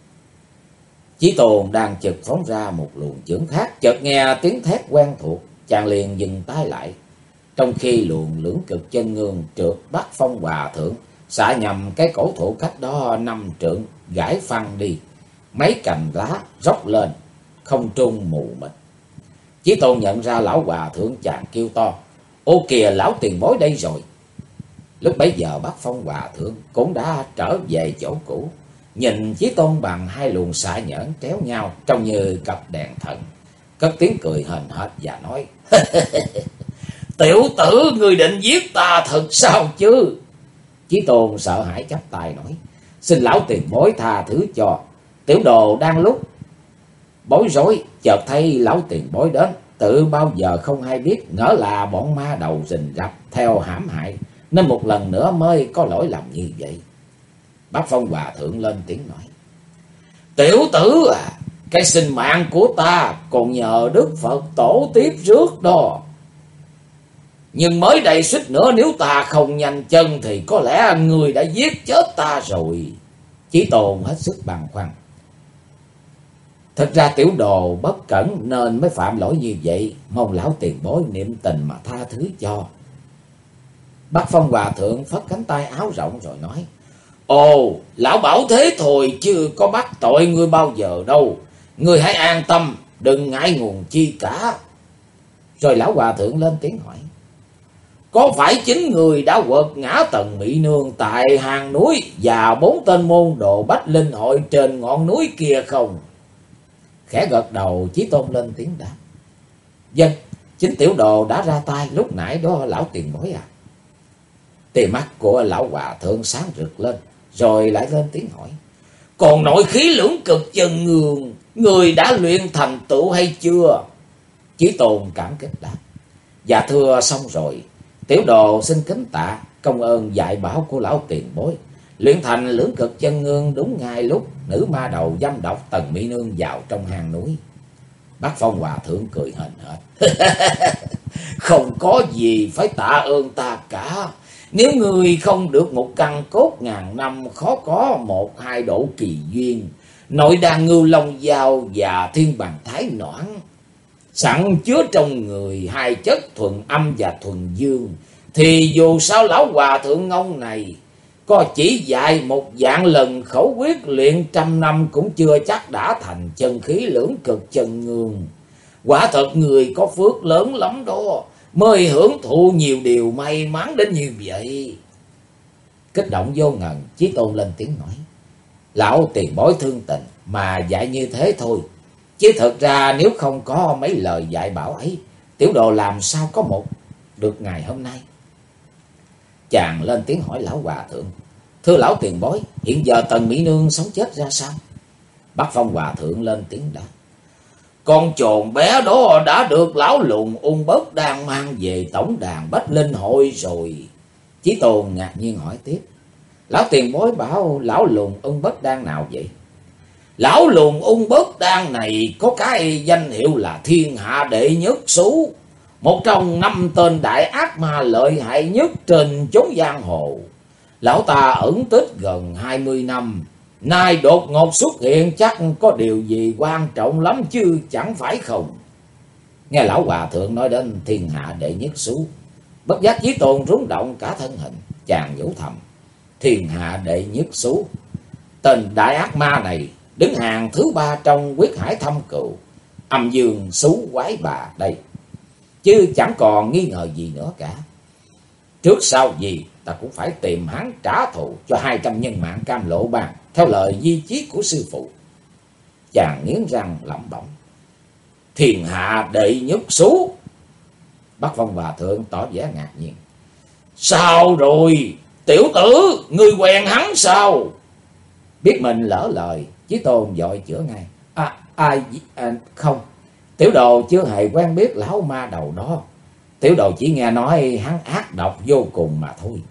Chí Tôn đang chực phóng ra một luồng chưởng khác, chợt nghe tiếng thét quen thuộc, chàng liền dừng tay lại. Trong khi luồng lưỡng cực chân ngương trượt bắt Phong Hòa Thượng, xạ nhầm cái cổ thụ cách đó 5 trượng, gãy phăng đi, mấy cành lá róc lên, không trung mù mịt. Chí Tôn nhận ra Lão Hòa Thượng, chàng kêu to: "Ô kìa, lão tiền bối đây rồi!" Lúc bấy giờ bác Phong Hòa Thượng cũng đã trở về chỗ cũ, nhìn Chí Tôn bằng hai luồng xạ nhẫn tréo nhau, trông như cặp đèn thần, cất tiếng cười hờn hệt và nói: "Tiểu tử, ngươi định giết ta thật sao chứ?" Chí Tôn sợ hãi chắp tay nói: "Xin lão tiền bối tha thứ cho, tiểu đồ đang lúc bối rối, chợt thấy lão tiền bối đến, tự bao giờ không hay biết, ngỡ là bọn ma đầu rình rập theo hãm hại, nên một lần nữa mới có lỗi lầm như vậy." Bác Phong Hòa Thượng lên tiếng nói: "Tiểu tử à, cái sinh mạng của ta còn nhờ Đức Phật tổ tiếp rước đó. Nhưng mới đây suýt nữa nếu ta không nhanh chân thì có lẽ người đã giết chết ta rồi." Chí Tôn hết sức băn khoăn. Thật ra tiểu đồ bất cẩn nên mới phạm lỗi như vậy, mong lão tiền bối niệm tình mà tha thứ cho. Bác Phong Hòa Thượng phất cánh tay áo rộng rồi nói: "Ồ, lão bảo thế thôi chứ có bắt tội ngươi bao giờ đâu. Ngươi hãy an tâm, đừng ngại ngùng chi cả." Rồi Lão Hòa Thượng lên tiếng hỏi: "Có phải chính người đã quật ngã Tần Mỹ Nương tại hang núi và 4 tên môn đồ Bách Linh hội trên ngọn núi kia không?" Khẽ gật đầu, Chí Tôn lên tiếng đáp: "Vâng, chính tiểu đồ đã ra tay lúc nãy đó lão tiền bối à." Tia mắt của Lão Hòa Thượng sáng rực lên, rồi lại lên tiếng hỏi: "Còn nội khí lưỡng cực chân ngương, người đã luyện thành tựu hay chưa?" Chí Tôn cảm kích đáp: "Dạ thưa xong rồi, tiểu đồ xin kính tạ công ơn dạy bảo của lão tiền bối. Luyện thành lưỡng cực chân ngương đúng ngay lúc nữ ma đầu dâm độc Tần Mỹ Nương vào trong hang núi." Bác Phong Hòa Thượng cười hờn hệt: "Không có gì phải tạ ơn ta cả. Nếu người không được một căn cốt ngàn năm, khó có 1-2 độ kỳ duyên, nội đàn ngưu long dao và thiên bằng thái noãn, sẵn chứa trong người 2 chất thuần âm và thuần dương, thì dù sao lão Hòa Thượng ông này có chỉ dạy một vạn lần khẩu quyết luyện 100 năm cũng chưa chắc đã thành chân khí lưỡng cực chân ngương. Quả thật người có phước lớn lắm đó, mới hưởng thụ nhiều điều may mắn đến như vậy." Kích động vô ngần, Chí Tôn lên tiếng nói: "Lão tiền bối thương tình mà dạy như thế thôi, chứ thật ra nếu không có mấy lời dạy bảo ấy, tiểu đồ làm sao có một được ngày hôm nay." Chàng lên tiếng hỏi Lão Hòa Thượng: "Thưa lão tiền bối, hiện giờ Tần Mỹ Nương sống chết ra sao?" Bác Phong Hòa Thượng lên tiếng đáp: "Con chồn bé đó đã được lão Lùn Ung Bất đang mang về tổng đàn Bách Linh hội rồi." Chí Tôn ngạc nhiên hỏi tiếp: "Lão tiền bối bảo lão Lùn Ung Bất đang nào vậy?" "Lão Lùn Ung Bất đang này có cái danh hiệu là thiên hạ đệ nhất xú, một trong 5 tên đại ác ma lợi hại nhất trên chốn giang hồ. Lão ta ẩn tích gần 20 năm, nay đột ngột xuất hiện, chắc có điều gì quan trọng lắm chứ chẳng phải không. Nghe lão hòa thượng nói đến thiên hạ đệ nhất xú, bất giác Chí Tôn rúng động cả thân hình. Chàng nhủ thầm, thiên hạ đệ nhất xú, tên đại ác ma này đứng hàng thứ 3 trong quyết hải thâm cừu, âm dương xú quái bà đây, chứ chẳng còn nghi ngờ gì nữa cả. Trước sau gì ta cũng phải tìm hắn trả thù cho 200 nhân mạng Cam Lộ Bang, theo lời di chí của sư phụ. Chàng nghiến răng lẩm bẩm, thiên hạ đệ nhất xú. Bắc Phong Hòa Thượng tỏ vẻ ngạc nhiên. Sao rồi, tiểu tử, ngươi quen hắn sao? Biết mình lỡ lời, Chí Tôn vội chữa ngay. Không, tiểu đồ chưa hề quen biết lão ma đầu đó. Tiểu đồ chỉ nghe nói hắn ác độc vô cùng mà thôi.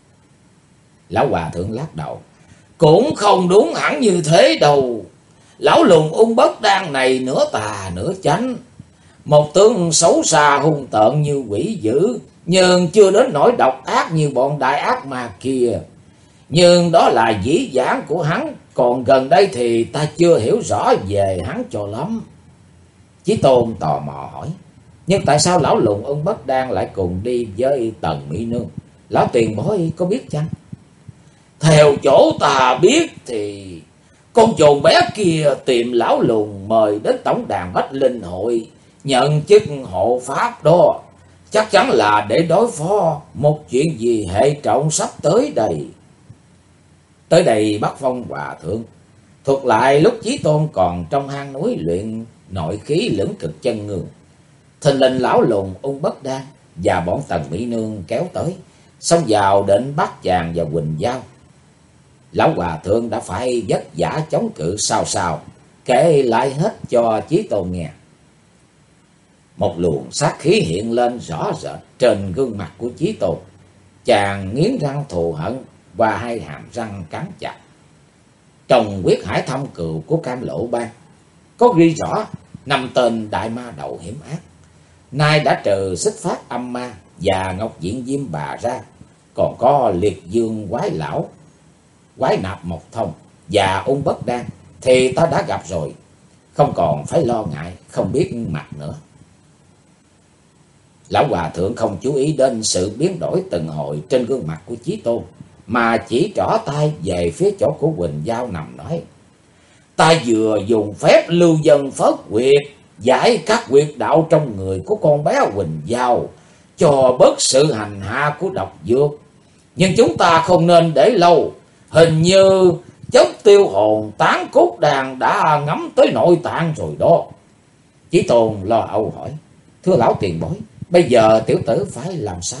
Lão hòa thượng lắc đầu. Cũng không đúng hẳn như thế đâu. Lão lùn ung bất đan này nửa tà nửa chánh, một tướng xấu xa hung tợn như quỷ dữ, nhưng chưa đến nỗi độc ác như bọn đại ác ma kia. Nhưng đó là dĩ vãng của hắn, còn gần đây thì ta chưa hiểu rõ về hắn cho lắm. Chí Tôn tò mò hỏi, nhưng tại sao lão lùn ung bất đan lại cùng đi với Tần Mỹ Nương? Lão tiền bối có biết chăng? Theo chỗ ta biết thì con chồn bé kia tìm lão lùn mời đến tổng đàn Bách Linh hội nhận chức hộ pháp đó, chắc chắn là để đối phó một chuyện gì hệ trọng sắp tới đây. Tới đây Bắc Phong Hòa Thượng thuật lại lúc Chí Tôn còn trong hang núi luyện nội khí lưỡng cực chân ngương. Thình lình lão lùn ung bất đan và bọn Tần Mỹ Nương kéo tới, xông vào định bắt chàng và Quỳnh Giao. Lão hòa thượng đã phải vất vả chống cự sao kể lại hết cho Chí Tôn nghe. Một luồng sát khí hiện lên rõ rệt trên gương mặt của Chí Tôn. Chàng nghiến răng thù hận và hai hàm răng cắn chặt. Trong quyết hải thâm cừu của Cam Lộ Bang có ghi rõ 5 tên đại ma đầu hiểm ác, nay đã trừ Xích Phát Âm Ma và Ngọc Diện Diêm Bà ra, còn có Liệt Dương Quái Lão, Quái Nạp Mộc Thông và Ung Bất Đan thì ta đã gặp rồi, không còn phải lo ngại không biết mặt nữa. Lão hòa thượng không chú ý đến sự biến đổi từng hồi trên gương mặt của Chí Tôn, mà chỉ trỏ tay về phía chỗ của Quỳnh Giao nằm nói, ta vừa dùng phép lưu dân phớt quyệt giải các quyệt đạo trong người của con bé Quỳnh Giao, cho bớt sự hành hạ của độc dược. Nhưng chúng ta không nên để lâu, hình như chất tiêu hồn tán cốt đàn đã ngấm tới nội tạng rồi đó. Chí Tôn lo âu hỏi, thưa lão tiền bối, bây giờ tiểu tử phải làm sao?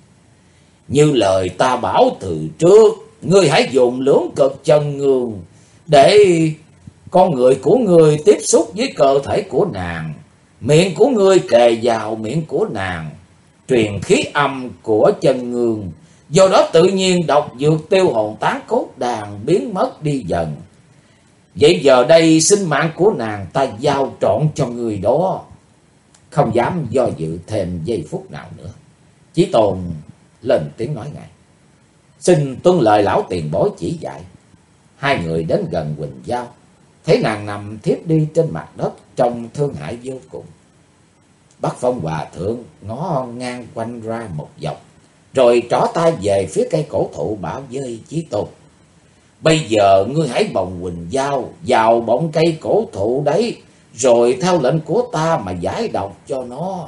Như lời ta bảo từ trước, ngươi hãy dùng lưỡng cực chân ngương để con người của ngươi tiếp xúc với cơ thể của nàng, miệng của ngươi kề vào miệng của nàng, truyền khí âm của chân ngương. Do đó tự nhiên độc dược tiêu hồn tán cốt đàn biến mất đi dần. Vậy giờ đây sinh mạng của nàng ta giao trọn cho người đó. Không dám do dự thêm giây phút nào nữa, Chí Tôn lên tiếng nói ngay, xin tuân lời lão tiền bối chỉ dạy. Hai người đến gần Quỳnh Giao, thấy nàng nằm thiếp đi trên mặt đất trông thương hại vô cùng. Bắc Phong hòa thượng ngó ngang quanh ra một vòng, rồi trỏ tay về phía cây cổ thụ bảo với Chí Tôn, bây giờ ngươi hãy bồng Quỳnh Giao vào bọng cây cổ thụ đấy, rồi theo lệnh của ta mà giải độc cho nó.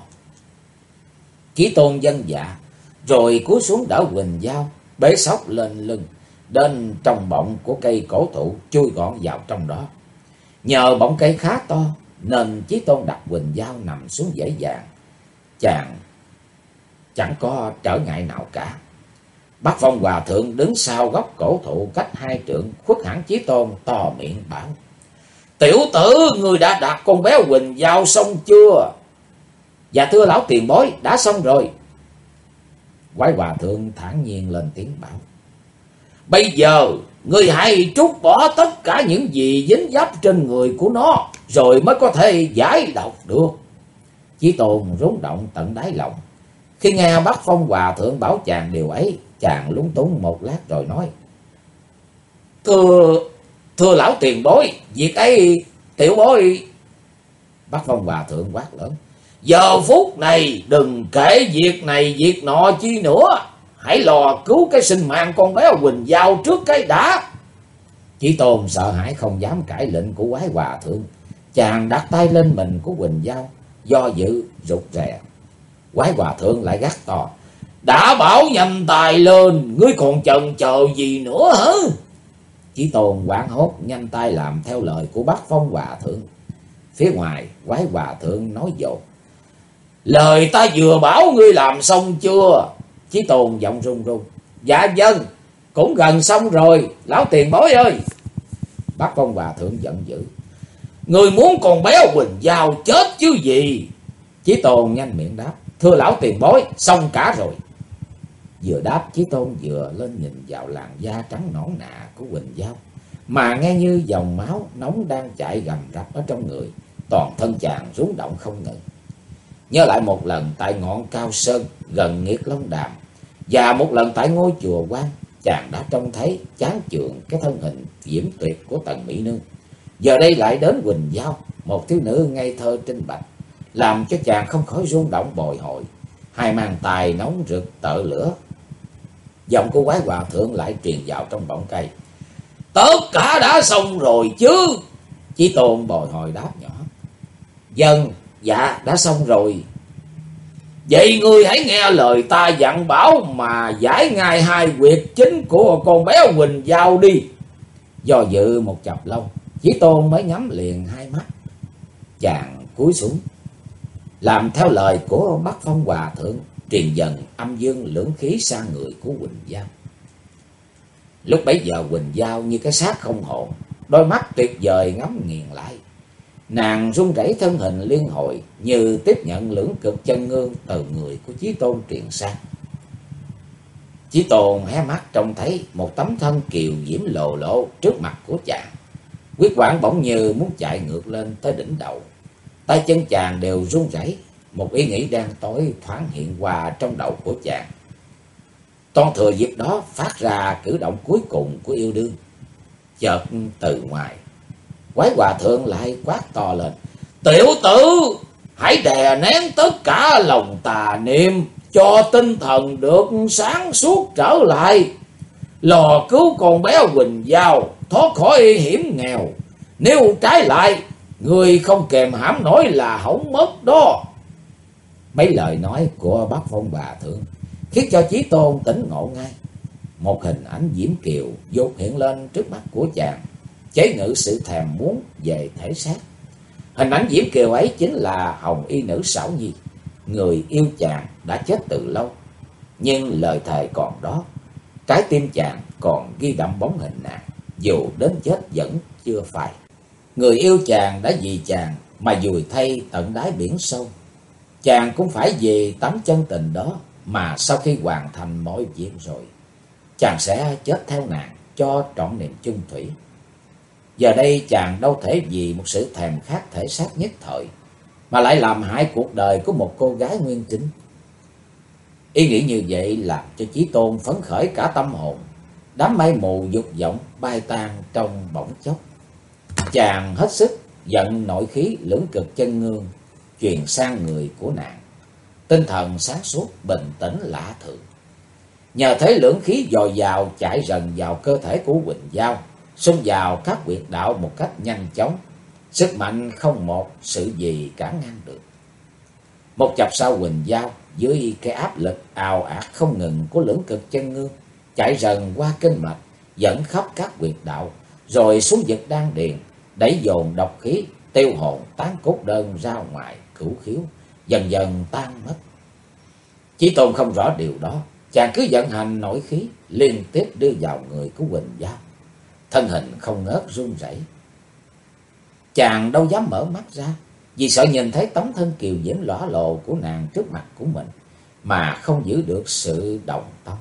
Chí Tôn vâng dạ, rồi cúi xuống đỡ Quỳnh Giao bế xốc lên lưng, đến trong bọng của cây cổ thụ chui gọn vào trong đó. Nhờ bọng cây khá to nên Chí Tôn đặt Quỳnh Giao nằm xuống dễ dàng, chàng chẳng có trở ngại nào cả. Bắc Phong hòa thượng đứng sau gốc cổ thụ cách 2 trượng, khuất hẳn Chí Tôn, to miệng bảo, tiểu tử, ngươi đã đặt con bé Quỳnh Giao xong chưa? Dạ thưa lão tiền bối, đã xong rồi. Quái hòa thượng thản nhiên lên tiếng bảo, bây giờ ngươi hãy trút bỏ tất cả những gì dính dấp trên người của nó, rồi mới có thể giải độc được. Chí Tôn rúng động tận đáy lòng. Khi nghe Bắc Phong Hòa thượng bảo chàng điều ấy, chàng lúng túng một lát rồi nói: Thưa lão tiền bối, việc ấy tiểu bối... Bắc Phong Hòa thượng quát lớn: Giờ phút này đừng kể việc này việc nọ chi nữa, hãy lo cứu cái sinh mạng con bé Quỳnh Giao trước cái đã. Chí Tôn sợ hãi không dám cãi lệnh của quái hòa thượng. Chàng đặt tay lên mình của Quỳnh Giao, do dự rụt rè. Quái hòa thượng lại gắt to: Đã bảo nhanh tay lên, ngươi còn chần chờ gì nữa hả? Chí Tôn hoảng hốt nhanh tay làm theo lời của Bắc Phong Hòa thượng. Phía ngoài, quái hòa thượng nói dồn: Lời ta vừa bảo ngươi làm xong chưa? Chí Tôn giọng run run: Dạ vâng, cũng gần xong rồi, lão tiền bối ơi. Bắc Phong Hòa thượng giận dữ: Ngươi muốn con bé Quỳnh Giao chết chứ gì? Chí Tôn nhanh miệng đáp: Thưa lão tiền bối, xong cả rồi. Vừa đáp, Chí Tôn vừa lên nhìn vào làn da trắng nõn nà của Quỳnh Giao, mà nghe như dòng máu nóng đang chạy rầm rập ở trong người. Toàn thân chàng rúng động không ngừng. Nhớ lại một lần tại ngọn Cao Sơn gần Nghiệt Long Đàm, và một lần tại ngôi chùa Quan, chàng đã trông thấy chán chường cái thân hình diễm tuyệt của Tần Mỹ Nương. Giờ đây lại đến Quỳnh Giao, một thiếu nữ ngây thơ trinh bạch, làm cho chàng không khỏi rung động bồi hồi. Hai màn tài nóng rực tợ lửa. Giọng của quái hòa thượng lại truyền vào trong bọng cây: Tất cả đã xong rồi chứ? Chí Tôn bồi hồi đáp nhỏ: Vâng, dạ đã xong rồi. Vậy ngươi hãy nghe lời ta dặn bảo mà giải ngay hai huyệt chính của con bé Quỳnh Giao đi. Do dự một chập lâu, Chí Tôn mới nhắm liền hai mắt. Chàng cúi xuống làm theo lời của Bắc Phong Hòa thượng, truyền dần âm dương lưỡng khí sang người của Quỳnh Giao. Lúc bấy giờ Quỳnh Giao như cái xác không hồn, đôi mắt tuyệt vời ngắm nghiền lại. Nàng run rẩy thân hình liên hồi, như tiếp nhận lưỡng cực chân ngương từ người của Chí Tôn truyền sang. Chí Tôn hé mắt trông thấy một tấm thân kiều diễm lồ lộ trước mặt của chàng. Huyết quản bỗng như muốn chạy ngược lên tới đỉnh đầu. Tay chân chàng đều run rẩy. Một ý nghĩ đen tối thoáng hiện qua trong đầu của chàng. Toan thừa dịp đó phát ra cử động cuối cùng của yêu đương. Chợt từ ngoài, quái hòa thượng lại quát to lên: Tiểu tử, hãy đè nén tất cả lòng tà niệm, cho tinh thần được sáng suốt trở lại. Lò cứu con bé Quỳnh Giao thoát khỏi hiểm nghèo. Nếu trái lại, người không kèm hãm nổi là hỏng mất đó. Mấy lời nói của Bắc Phong Hòa thượng khiến cho Chí Tôn tỉnh ngộ ngay. Một hình ảnh diễm kiều vụt hiện lên trước mắt của chàng, chế ngự sự thèm muốn về thể xác. Hình ảnh diễm kiều ấy chính là hồng y nữ Sảo Nhi. Người yêu chàng đã chết từ lâu, nhưng lời thề còn đó. Trái tim chàng còn ghi đậm bóng hình nàng, dù đến chết vẫn chưa phai. Người yêu chàng đã vì chàng mà vùi thay tận đáy biển sâu. Chàng cũng phải vì tấm chân tình đó mà sau khi hoàn thành mọi việc rồi, chàng sẽ chết theo nàng cho trọn niềm chung thủy. Giờ đây chàng đâu thể vì một sự thèm khát thể xác nhất thời mà lại làm hại cuộc đời của một cô gái nguyên chính. Ý nghĩ như vậy làm cho Chí Tôn phấn khởi cả tâm hồn. Đám mây mù dục vọng bay tan trong bỗng chốc. Chàng hết sức giận nội khí lưỡng cực chân ngương truyền sang người của nàng. Tinh thần sáng suốt bình tĩnh lạ thường. Nhờ thế lưỡng khí dồi dào chạy rần vào cơ thể của Quỳnh Giao, xông vào các huyệt đạo một cách nhanh chóng. Sức mạnh không một sự gì cản ngăn được. Một chập sau, Quỳnh Giao dưới cái áp lực ào ạt không ngừng của lưỡng cực chân ngương chạy rần qua kinh mạch, dẫn khắp các huyệt đạo, rồi xuống vực đan điền, đẩy dồn độc khí, tiêu hồn tán cốt đơn ra ngoài cửu khiếu, dần dần tan mất. Chí Tôn không rõ điều đó, chàng cứ vận hành nội khí liên tiếp đưa vào người của Quỳnh Giao. Thân hình không ngớt run rẩy. Chàng đâu dám mở mắt ra, vì sợ nhìn thấy tấm thân kiều diễm lõa lộ của nàng trước mặt của mình mà không giữ được sự đồng tâm.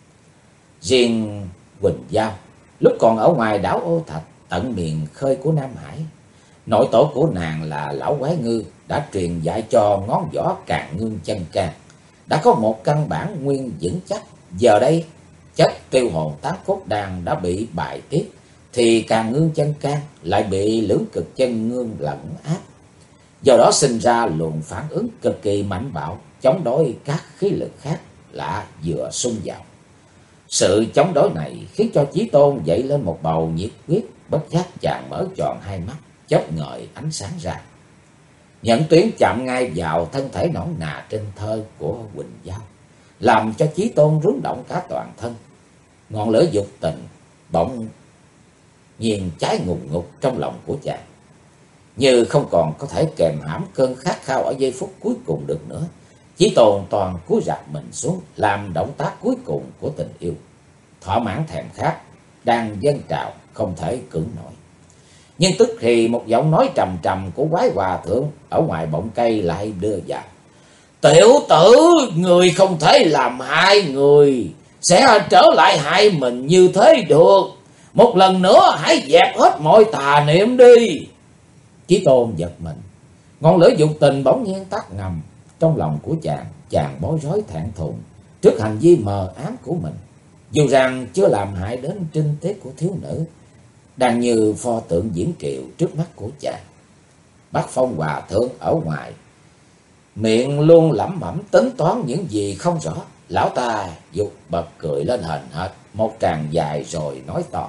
Riêng Quỳnh Giao lúc còn ở ngoài đảo Ô Thạch, tận miền khơi của Nam Hải, Nội tổ của nàng là lão quái ngư đã truyền dạy cho ngón võ Càn Ngương Chân Can, đã có một căn bản nguyên vững chắc. Giờ đây chất tiêu hồn tán cốt đan đã bị bài tiết, thì Càn Ngương Chân Can lại bị lưỡng cực chân ngương lấn áp. Do đó sinh ra luồng phản ứng cực kỳ mạnh bạo, chống đối các khí lực khác lạ vừa xung vào. Sự chống đối này khiến cho Chí Tôn dậy lên một bầu nhiệt huyết, bất giác chàng mở tròn hai mắt, chớp ngời ánh sáng ra. Nhẫn tuyến chạm ngay vào thân thể nõn nà trên thơ của Quỳnh Giao, làm cho Chí Tôn rúng động cả toàn thân. Ngọn lửa dục tình bỗng nhiên cháy ngùn ngụt trong lòng của chàng, như không còn có thể kềm hãm cơn khát khao ở giây phút cuối cùng được nữa. Chí Tôn toàn cúi rạp mình xuống, làm động tác cuối cùng của tình yêu. Thỏa mãn thèm khát đang dâng trào, không thể cưỡng nổi. Nhưng tức thì một giọng nói trầm trầm của quái hòa thượng ở ngoài bọng cây lại đưa vào: "Tiểu tử, người không thể làm hại người, sẽ trở lại hại mình như thế được. Một lần nữa hãy dẹp hết mọi tà niệm đi." Chí Tôn giật mình, ngọn lửa dục tình bỗng nhiên tắt ngầm trong lòng của chàng bối rối thẹn thùng trước hành vi mờ ám của mình. Dù rằng chưa làm hại đến trinh tiết của thiếu nữ đang như pho tượng diễn kiều trước mắt của chàng. Bác Phong hòa thượng ở ngoài miệng luôn lẩm bẩm tính toán những gì không rõ. Lão ta dục bật cười lên hờn hệt một tràng dài rồi nói to: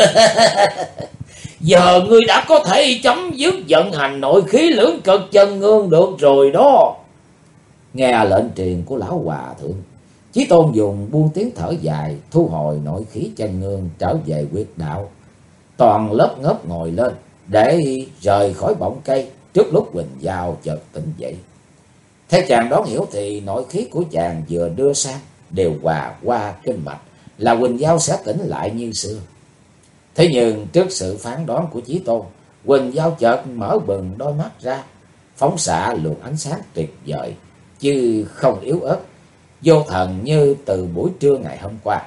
"Giờ ngươi đã có thể chấm dứt vận hành nội khí lưỡng cực chân ngương được rồi đó." Nghe lệnh truyền của lão hòa thượng, Chí Tôn dùng buông tiếng thở dài, thu hồi nội khí chân ngương trở về huyệt đạo, toàn lớp ngớp ngồi lên để rời khỏi bọng cây trước lúc Quỳnh Giao chợt tỉnh dậy. Theo chàng đoán hiểu thì nội khí của chàng vừa đưa sang đều hòa qua kinh mạch, là Quỳnh Giao sẽ tỉnh lại như xưa. Thế nhưng trước sự phán đoán của Chí Tôn, Quỳnh Giao chợt mở bừng đôi mắt ra, phóng xạ luồng ánh sáng tuyệt vời chứ không yếu ớt, vô thần như từ buổi trưa ngày hôm qua.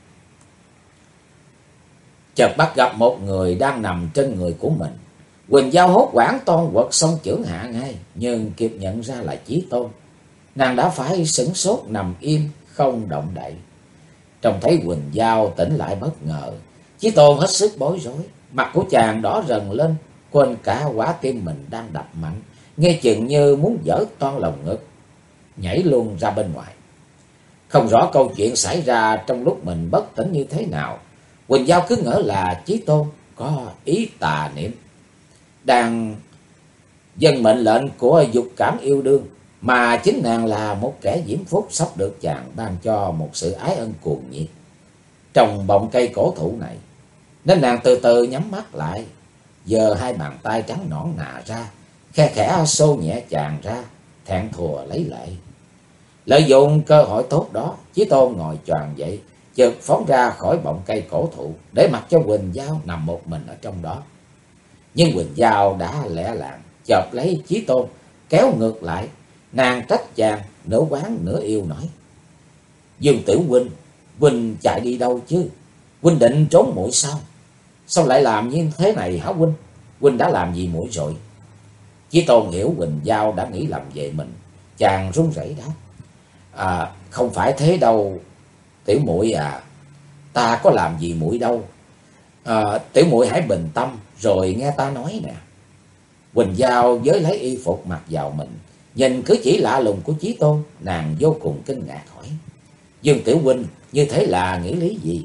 Chợt bắt gặp một người đang nằm trên người của mình. Quỳnh Giao hốt hoảng toan quật song chưởng hạ ngay, nhưng kịp nhận ra là Chí Tôn. Nàng đã phải sửng sốt nằm im không động đậy. Trông thấy Quỳnh Giao tỉnh lại bất ngờ, Chí Tôn hết sức bối rối, mặt của chàng đỏ rần lên, quên cả quả tim mình đang đập mạnh, nghe chừng như muốn vỡ toang lồng ngực, nhảy luôn ra bên ngoài. Không rõ câu chuyện xảy ra trong lúc mình bất tỉnh như thế nào, Quỳnh Giao cứ ngỡ là Chí Tôn có ý tà niệm, đang dâng mệnh lệnh của dục cảm yêu đương, mà chính nàng là một kẻ diễm phúc sắp được chàng ban cho một sự ái ân cuồng nhiệt trong bọng cây cổ thụ này. Nên nàng từ từ nhắm mắt lại, giơ hai bàn tay trắng nõn nà ra, khe khẽ xô nhẹ chàng ra, thẹn thùa lấy lệ. Lợi dụng cơ hội tốt đó, Chí Tôn ngồi choàng dậy, chợt phóng ra khỏi bọng cây cổ thụ, để mặc cho Quỳnh Giao nằm một mình ở trong đó. Nhưng Quỳnh Giao đã lẻ làng chộp lấy Chí Tôn, kéo ngược lại. Nàng trách chàng, nửa oán nửa yêu nói: "Dương Tiểu huynh, huynh chạy đi đâu chứ? Huynh định trốn muội sao? Sao lại làm như thế này hả huynh? Huynh đã làm gì muội rồi?" Chí Tôn hiểu Quỳnh Giao đã nghĩ lầm về mình, chàng run rẩy đáp: "Không phải thế đâu tiểu muội à, ta có làm gì muội đâu. Tiểu muội hãy bình tâm rồi nghe ta nói nè." Quỳnh Giao với lấy y phục mặc vào mình, nhìn cử chỉ lạ lùng của Chí Tôn, nàng vô cùng kinh ngạc hỏi: "Dương tiểu huynh, như thế là nghĩ lý gì?"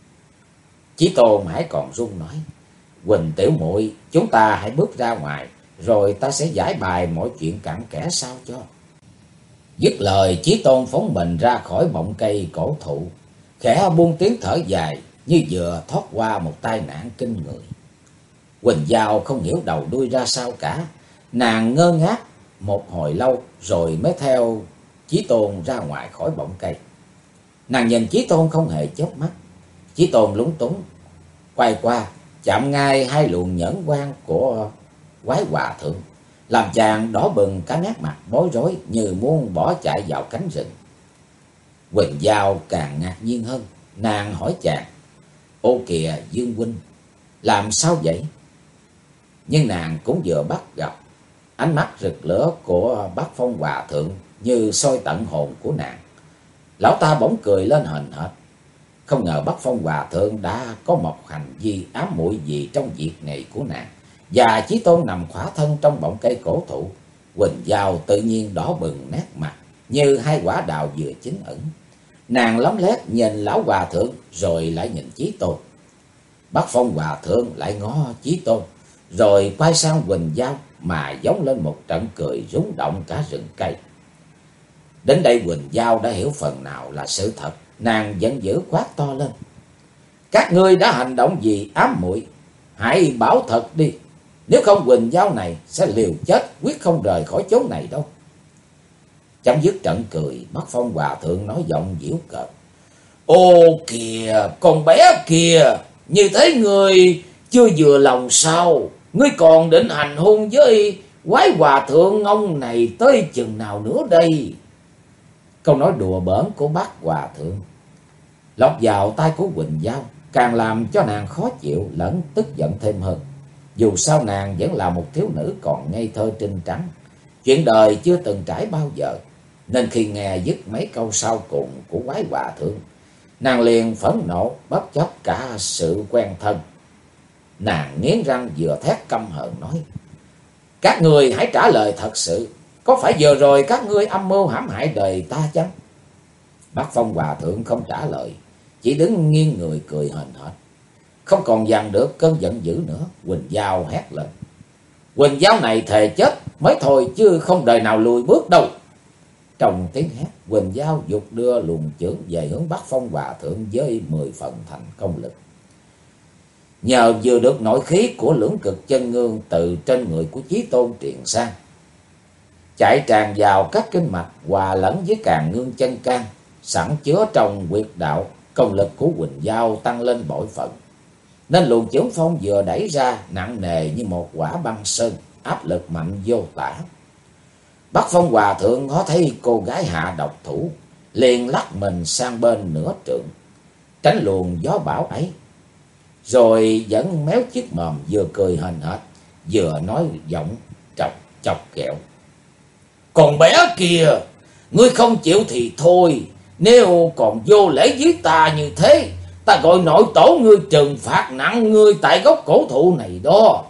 Chí Tôn hãy còn run nói: "Quỳnh tiểu muội, chúng ta hãy bước ra ngoài, rồi ta sẽ giải bài mọi chuyện cặn kẽ sao cho." Dứt lời, Chí Tôn phóng mình ra khỏi bọng cây cổ thụ, khẽ buông tiếng thở dài như vừa thoát qua một tai nạn kinh người. Quỳnh Giao không hiểu đầu đuôi ra sao cả, nàng ngơ ngác một hồi lâu rồi mới theo Chí Tôn ra ngoài khỏi bọng cây. Nàng nhìn Chí Tôn không hề chớp mắt. Chí Tôn lúng túng quay qua, chạm ngay hai luồng nhẫn quan của quái hòa thượng, làm chàng đỏ bừng cả nét mặt, bối rối như muốn bỏ chạy vào cánh rừng. Quỳnh Giao càng ngạc nhiên hơn, nàng hỏi chàng: "Ô kìa Dương huynh, làm sao vậy?" Nhưng nàng cũng vừa bắt gặp ánh mắt rực lửa của Bác Phong Hòa Thượng như soi tận hồn của nàng. Lão ta bỗng cười lên hờn hển. Không ngờ Bác Phong Hòa Thượng đã có một hành vi ám muội gì trong việc này của nàng. Và Chí Tôn nằm khỏa thân trong bọng cây cổ thụ. Quỳnh Giao tự nhiên đỏ bừng nét mặt, như hai quả đào vừa chín ẩn. Nàng lấm lét nhìn lão Hòa Thượng rồi lại nhìn Chí Tôn. Bác Phong Hòa Thượng lại ngó Chí Tôn, rồi quay sang Quỳnh Giao mà giống lên một trận cười rung động cả rừng cây. Đến đây Quỳnh Giao đã hiểu phần nào là sự thật. Nàng giận dữ quát to lên: các ngươi đã hành động gì ám muội? Hãy bảo thật đi, nếu không Quỳnh Giao này sẽ liều chết, quyết không rời khỏi chốn này đâu. Chấm dứt trận cười, Bác Phong Hòa Thượng nói giọng giễu cợt: ô kìa, con bé kìa, như thế ngươi chưa vừa lòng sao? Ngươi còn định hành hôn với quái hòa thượng ông này tới chừng nào nữa đây? Câu nói đùa bỡn của Bác Hòa Thượng lọt vào tai của Quỳnh Giao, càng làm cho nàng khó chịu lẫn tức giận thêm hơn. Dù sao nàng vẫn là một thiếu nữ còn ngây thơ trinh trắng, chuyện đời chưa từng trải bao giờ, nên khi nghe dứt mấy câu sau cùng của quái hòa thượng, nàng liền phẫn nộ bất chấp cả sự quen thân. Nàng nghiến răng vừa thét căm hờn nói: các ngươi hãy trả lời thật sự, có phải vừa rồi các ngươi âm mưu hãm hại đời ta chăng? Bác Phong Hòa Thượng không trả lời, chỉ đứng nghiêng người cười hờn hển. Không còn dằn được cơn giận dữ nữa, Quỳnh Giao hét lên: Quỳnh Giao này thề chết mới thôi, chứ không đời nào lùi bước đâu. Trong tiếng hét, Quỳnh Giao giục đưa luồng chưởng về hướng Bác Phong Hòa Thượng với 10 phần thành công lực. Nhờ vừa được nội khí của lưỡng cực chân ngương từ trên người của Chí Tôn truyền sang, chạy tràn vào các kinh mạch hòa lẫn với càn ngương chân can sẵn chứa trong huyệt đạo, công lực của Quỳnh Giao tăng lên bội phần, nên luồng chưởng phong vừa đẩy ra nặng nề như một quả băng sơn, áp lực mạnh vô tả. Bác Phong Hòa Thượng có thấy cô gái hạ độc thủ, liền lắc mình sang bên nửa trượng, tránh luồng gió bão ấy, rồi vẫn méo chiếc mồm vừa cười hờn hển, vừa nói giọng chọc chọc ghẹo: còn bé kìa, ngươi không chịu thì thôi, nếu còn vô lễ với ta như thế, ta gọi nội tổ ngươi trừng phạt nặng ngươi tại gốc cổ thụ này đó.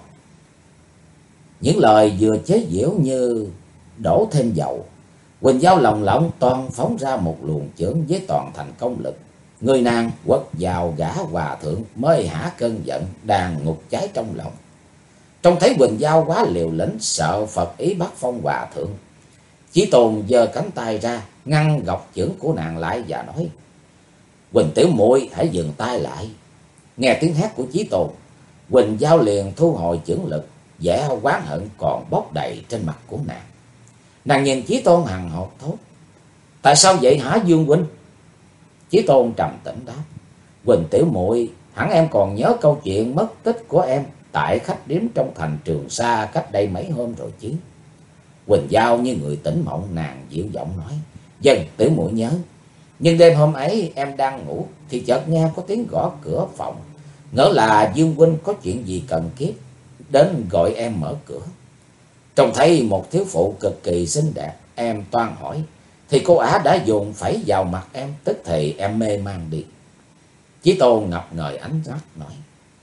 Những lời vừa chế giễu như đổ thêm dầu. Quỳnh Giao lồng lộng toàn phóng ra một luồng chưởng với toàn thành công lực. Người nàng quất vào gã hòa thượng mới hả cơn giận đang ngục cháy trong lòng. Trông thấy Quỳnh Giao quá liều lĩnh, sợ Phật ý Bác Phong Hòa Thượng, Chí Tôn giơ cánh tay ra ngăn gọc chưởng của nàng lại và nói: Quỳnh tiểu muội hãy dừng tay lại. Nghe tiếng hét của Chí Tôn, Quỳnh Giao liền thu hồi chưởng lực, vẻ oán hận còn bốc đầy trên mặt của nàng. Nàng nhìn Chí Tôn hằn học thốt: tại sao vậy hả Dương huynh? Chí Tôn trầm tĩnh đáp: Quỳnh tiểu muội, hẳn em còn nhớ câu chuyện mất tích của em tại khách điếm trong thành Trường Sa cách đây mấy hôm rồi chứ? Quỳnh Giao như người tỉnh mộng, nàng dịu giọng nói: vâng, tiểu muội nhớ. Nhưng đêm hôm ấy em đang ngủ thì chợt nghe có tiếng gõ cửa phòng, ngỡ là Dương huynh có chuyện gì cần kiếp đến gọi em mở cửa. Trông thấy một thiếu phụ cực kỳ xinh đẹp, em toan hỏi thì cô ả đã dồn phẩy vào mặt em, tức thì em mê man đi. Chí Tôn ngập ngời ánh mắt nói: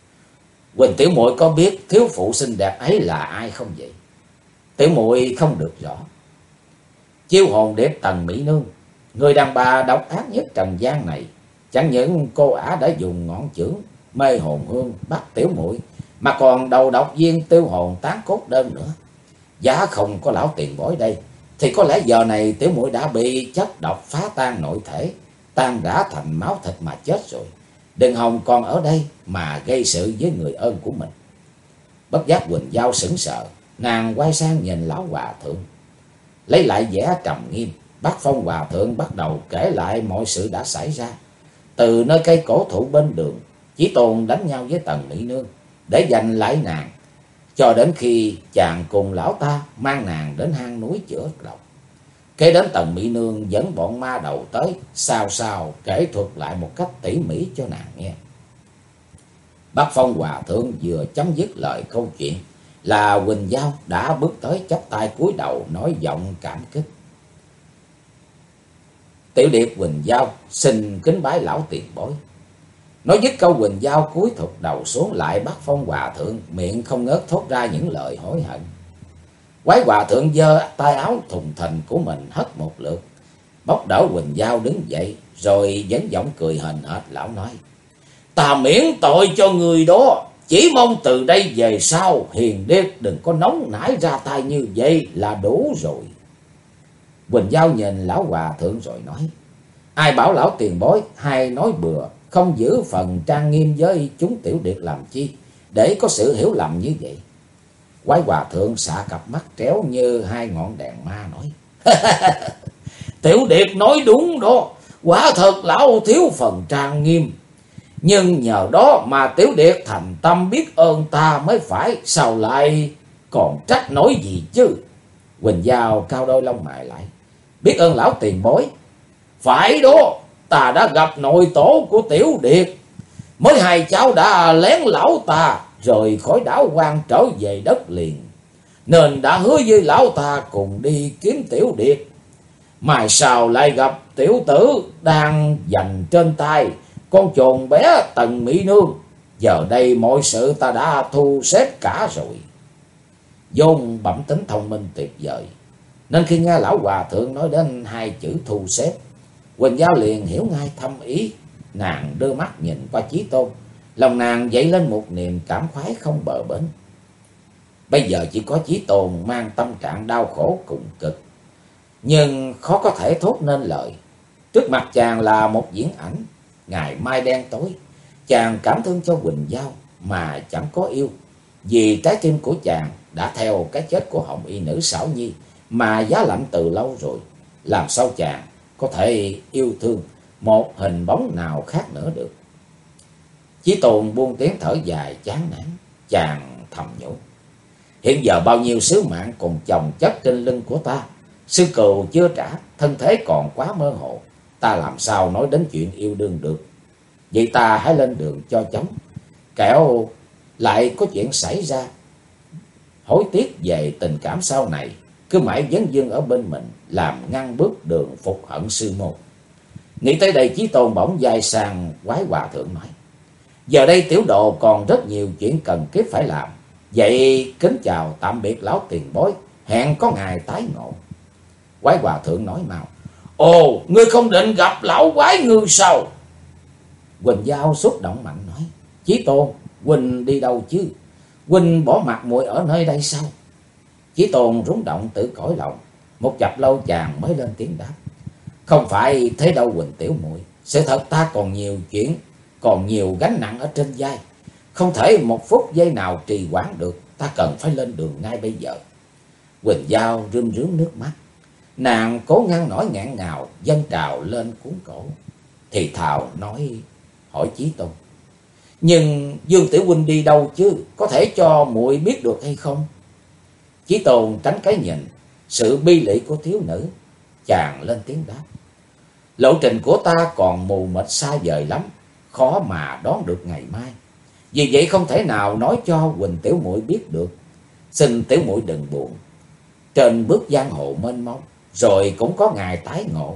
Quỳnh tiểu muội có biết thiếu phụ xinh đẹp ấy là ai không vậy? Tiểu muội không được rõ. Chiêu hồn điệp Tần Mỹ Nương, người đàn bà độc ác nhất trần gian này. Chẳng những cô ả đã dùng ngọn chưởng mê hồn hương bắt tiểu muội, mà còn đầu độc viên tiêu hồn tán cốt đơn nữa. Giá không có lão tiền bối đây thì có lẽ giờ này tiểu muội đã bị chất độc phá tan nội thể, tan rã thành máu thịt mà chết rồi. Đừng hòng còn ở đây mà gây sự với người ơn của mình. Bất giác Quỳnh Giao sững sờ, nàng quay sang nhìn lão hòa thượng, lấy lại vẻ trầm nghiêm. Bác Phong Hòa Thượng bắt đầu kể lại mọi sự đã xảy ra. Từ nơi cây cổ thụ bên đường, Chí Tôn đánh nhau với Tần Mỹ Nương để giành lại nàng, cho đến khi chàng cùng lão ta mang nàng đến hang núi chữa độc. Kế đến Tần Mỹ Nương dẫn bọn ma đầu tới, sao kể thuật lại một cách tỉ mỉ cho nàng nghe. Bác Phong Hòa Thượng vừa chấm dứt lời câu chuyện là Quỳnh Giao đã bước tới chắp tay cúi đầu nói giọng cảm kích. Tiểu điệp Quỳnh Giao xin kính bái lão tiền bối. Nói dứt câu, Quỳnh Giao cúi thụt đầu xuống, lại bắt Phong Hòa Thượng miệng không ngớt thốt ra những lời hối hận. Quái Hòa Thượng giơ tay áo thùng thình của mình hất một lượt, bốc đỡ Quỳnh Giao đứng dậy, rồi vẫn giọng cười hờn hệt. Lão nói: Ta miễn tội cho người đó, chỉ mong từ đây về sau hiền điệp đừng có nóng nảy ra tay như vậy là đủ rồi. Quỳnh Giao nhìn lão Hòa Thượng rồi nói: Ai bảo lão tiền bối hay nói bừa, không giữ phần trang nghiêm với chúng tiểu điệp làm chi, để có sự hiểu lầm như vậy. Quái Hòa Thượng xạ cặp mắt tréo như hai ngọn đèn ma nói: Tiểu điệp nói đúng đó, quả thật lão thiếu phần trang nghiêm, nhưng nhờ đó mà tiểu điệp thành tâm biết ơn ta mới phải, sao lại còn trách nổi gì chứ. Quỳnh Giao cao đôi lông mày lại: Biết ơn lão tiền bối? Phải đó, ta đã gặp nội tổ của tiểu điệp, mới hai cháu đã lén lão ta rời khỏi đảo Quan trở về đất liền, nên đã hứa với lão ta cùng đi kiếm tiểu điệp. Mai sau lại gặp tiểu tử đang giành trên tay con chồn bé Tần Mỹ Nương, giờ đây mọi sự ta đã thu xếp cả rồi. Vốn bẩm tính thông minh tuyệt vời, nên khi nghe lão Hòa Thượng nói đến hai chữ thu xếp, Quỳnh Giao liền hiểu ngay thâm ý. Nàng đưa mắt nhìn qua Chí Tôn, lòng nàng dậy lên một niềm cảm khoái không bờ bến. Bây giờ chỉ có Chí Tôn mang tâm trạng đau khổ cùng cực, nhưng khó có thể thốt nên lời. Trước mặt chàng là một diễn ảnh, ngày mai đen tối. Chàng cảm thương cho Quỳnh Giao mà chẳng có yêu, vì trái tim của chàng đã theo cái chết của hồng y nữ Xảo Nhi mà giá lạnh từ lâu rồi. Làm sao chàng có thể yêu thương một hình bóng nào khác nữa được. Chí Tôn buông tiếng thở dài chán nản, chàng thầm nhủ: Hiện giờ bao nhiêu sứ mạng còn chồng chất trên lưng của ta, sư cừu chưa trả, thân thế còn quá mơ hồ, ta làm sao nói đến chuyện yêu đương được. Vậy ta hãy lên đường cho chóng, kẻo lại có chuyện xảy ra hối tiếc về tình cảm sau này, cứ mãi vấn vương ở bên mình, làm ngăn bước đường phục hận sư môn. Nghĩ tới đây, Chí Tôn bỗng dài sang Quái Hòa Thượng nói: Giờ đây tiểu độ còn rất nhiều chuyện cần kiếp phải làm, vậy kính chào tạm biệt lão tiền bối, hẹn có ngày tái ngộ. Quái Hòa Thượng nói mau: Ồ, ngươi không định gặp lão quái ngư sao? Quỳnh Giao xúc động mạnh nói: Chí Tôn, huynh đi đâu chứ? Huynh bỏ mặt muội ở nơi đây sao? Chí Tôn rúng động tự cõi lòng, một chập lâu chàng mới lên tiếng đáp: Không phải thế đâu Quỳnh tiểu muội, sự thật ta còn nhiều chuyện, còn nhiều gánh nặng ở trên vai, không thể một phút giây nào trì hoãn được, ta cần phải lên đường ngay bây giờ. Quỳnh Giao rơm rớm nước mắt, nàng cố ngăn nỗi nghẹn ngào dâng trào lên cuốn cổ, thì thào nói hỏi Chí Tôn: Nhưng Dương tiểu huynh đi đâu chứ, có thể cho muội biết được hay không? Chí Tôn tránh cái nhìn sự bi lụy của thiếu nữ, chàng lên tiếng đáp: Lộ trình của ta còn mù mịt xa vời lắm, khó mà đoán được ngày mai, vì vậy không thể nào nói cho Quỳnh tiểu muội biết được. Xin tiểu muội đừng buồn, trên bước giang hồ mênh mông, rồi cũng có ngày tái ngộ.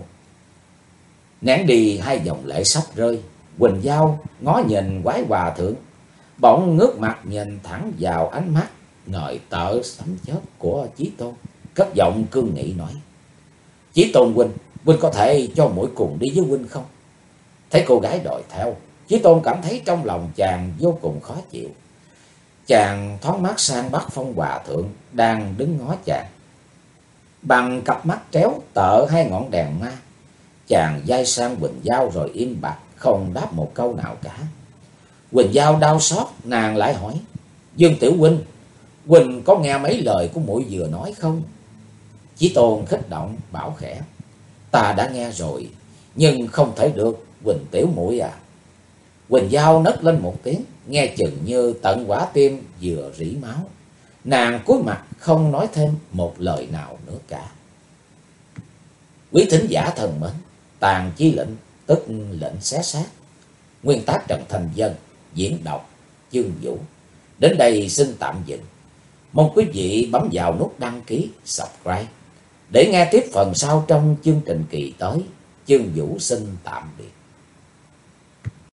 Nén đi hai dòng lệ sắp rơi, Quỳnh Giao ngó nhìn Quái Hòa Thượng, bỗng ngước mặt nhìn thẳng vào ánh mắt ngời tợ sấm chớp của Chí Tôn, cất giọng cương nghị nói: Chí Tôn huynh, huynh có thể cho muội cùng đi với huynh không? Thấy cô gái đòi theo, Chí Tôn cảm thấy trong lòng chàng vô cùng khó chịu. Chàng thoáng mắt sang bắt Phong Hòa Thượng đang đứng ngó chàng, bằng cặp mắt tréo tợ hai ngọn đèn ma. Chàng dai sang Quỳnh Giao rồi im bặt, không đáp một câu nào cả. Quỳnh Giao đau xót, nàng lại hỏi: Dương tiểu huynh, huynh có nghe mấy lời của muội vừa nói không? Chí Tôn khích động bảo khẽ: Ta đã nghe rồi, nhưng không thể được Quỳnh tiểu muội à. Quỳnh Giao nấc lên một tiếng, nghe chừng như tận quả tim vừa rỉ máu. Nàng cúi mặt không nói thêm một lời nào nữa cả. Quý thính giả thân mến, Tàn Chi Lệnh tức lệnh xé xác, nguyên tác Trần Thành Dân, diễn đọc Chương Vũ. Đến đây xin tạm dừng. Mong quý vị bấm vào nút đăng ký, subscribe để nghe tiếp phần sau trong chương trình kỳ tới. Chương Vũ xin tạm biệt.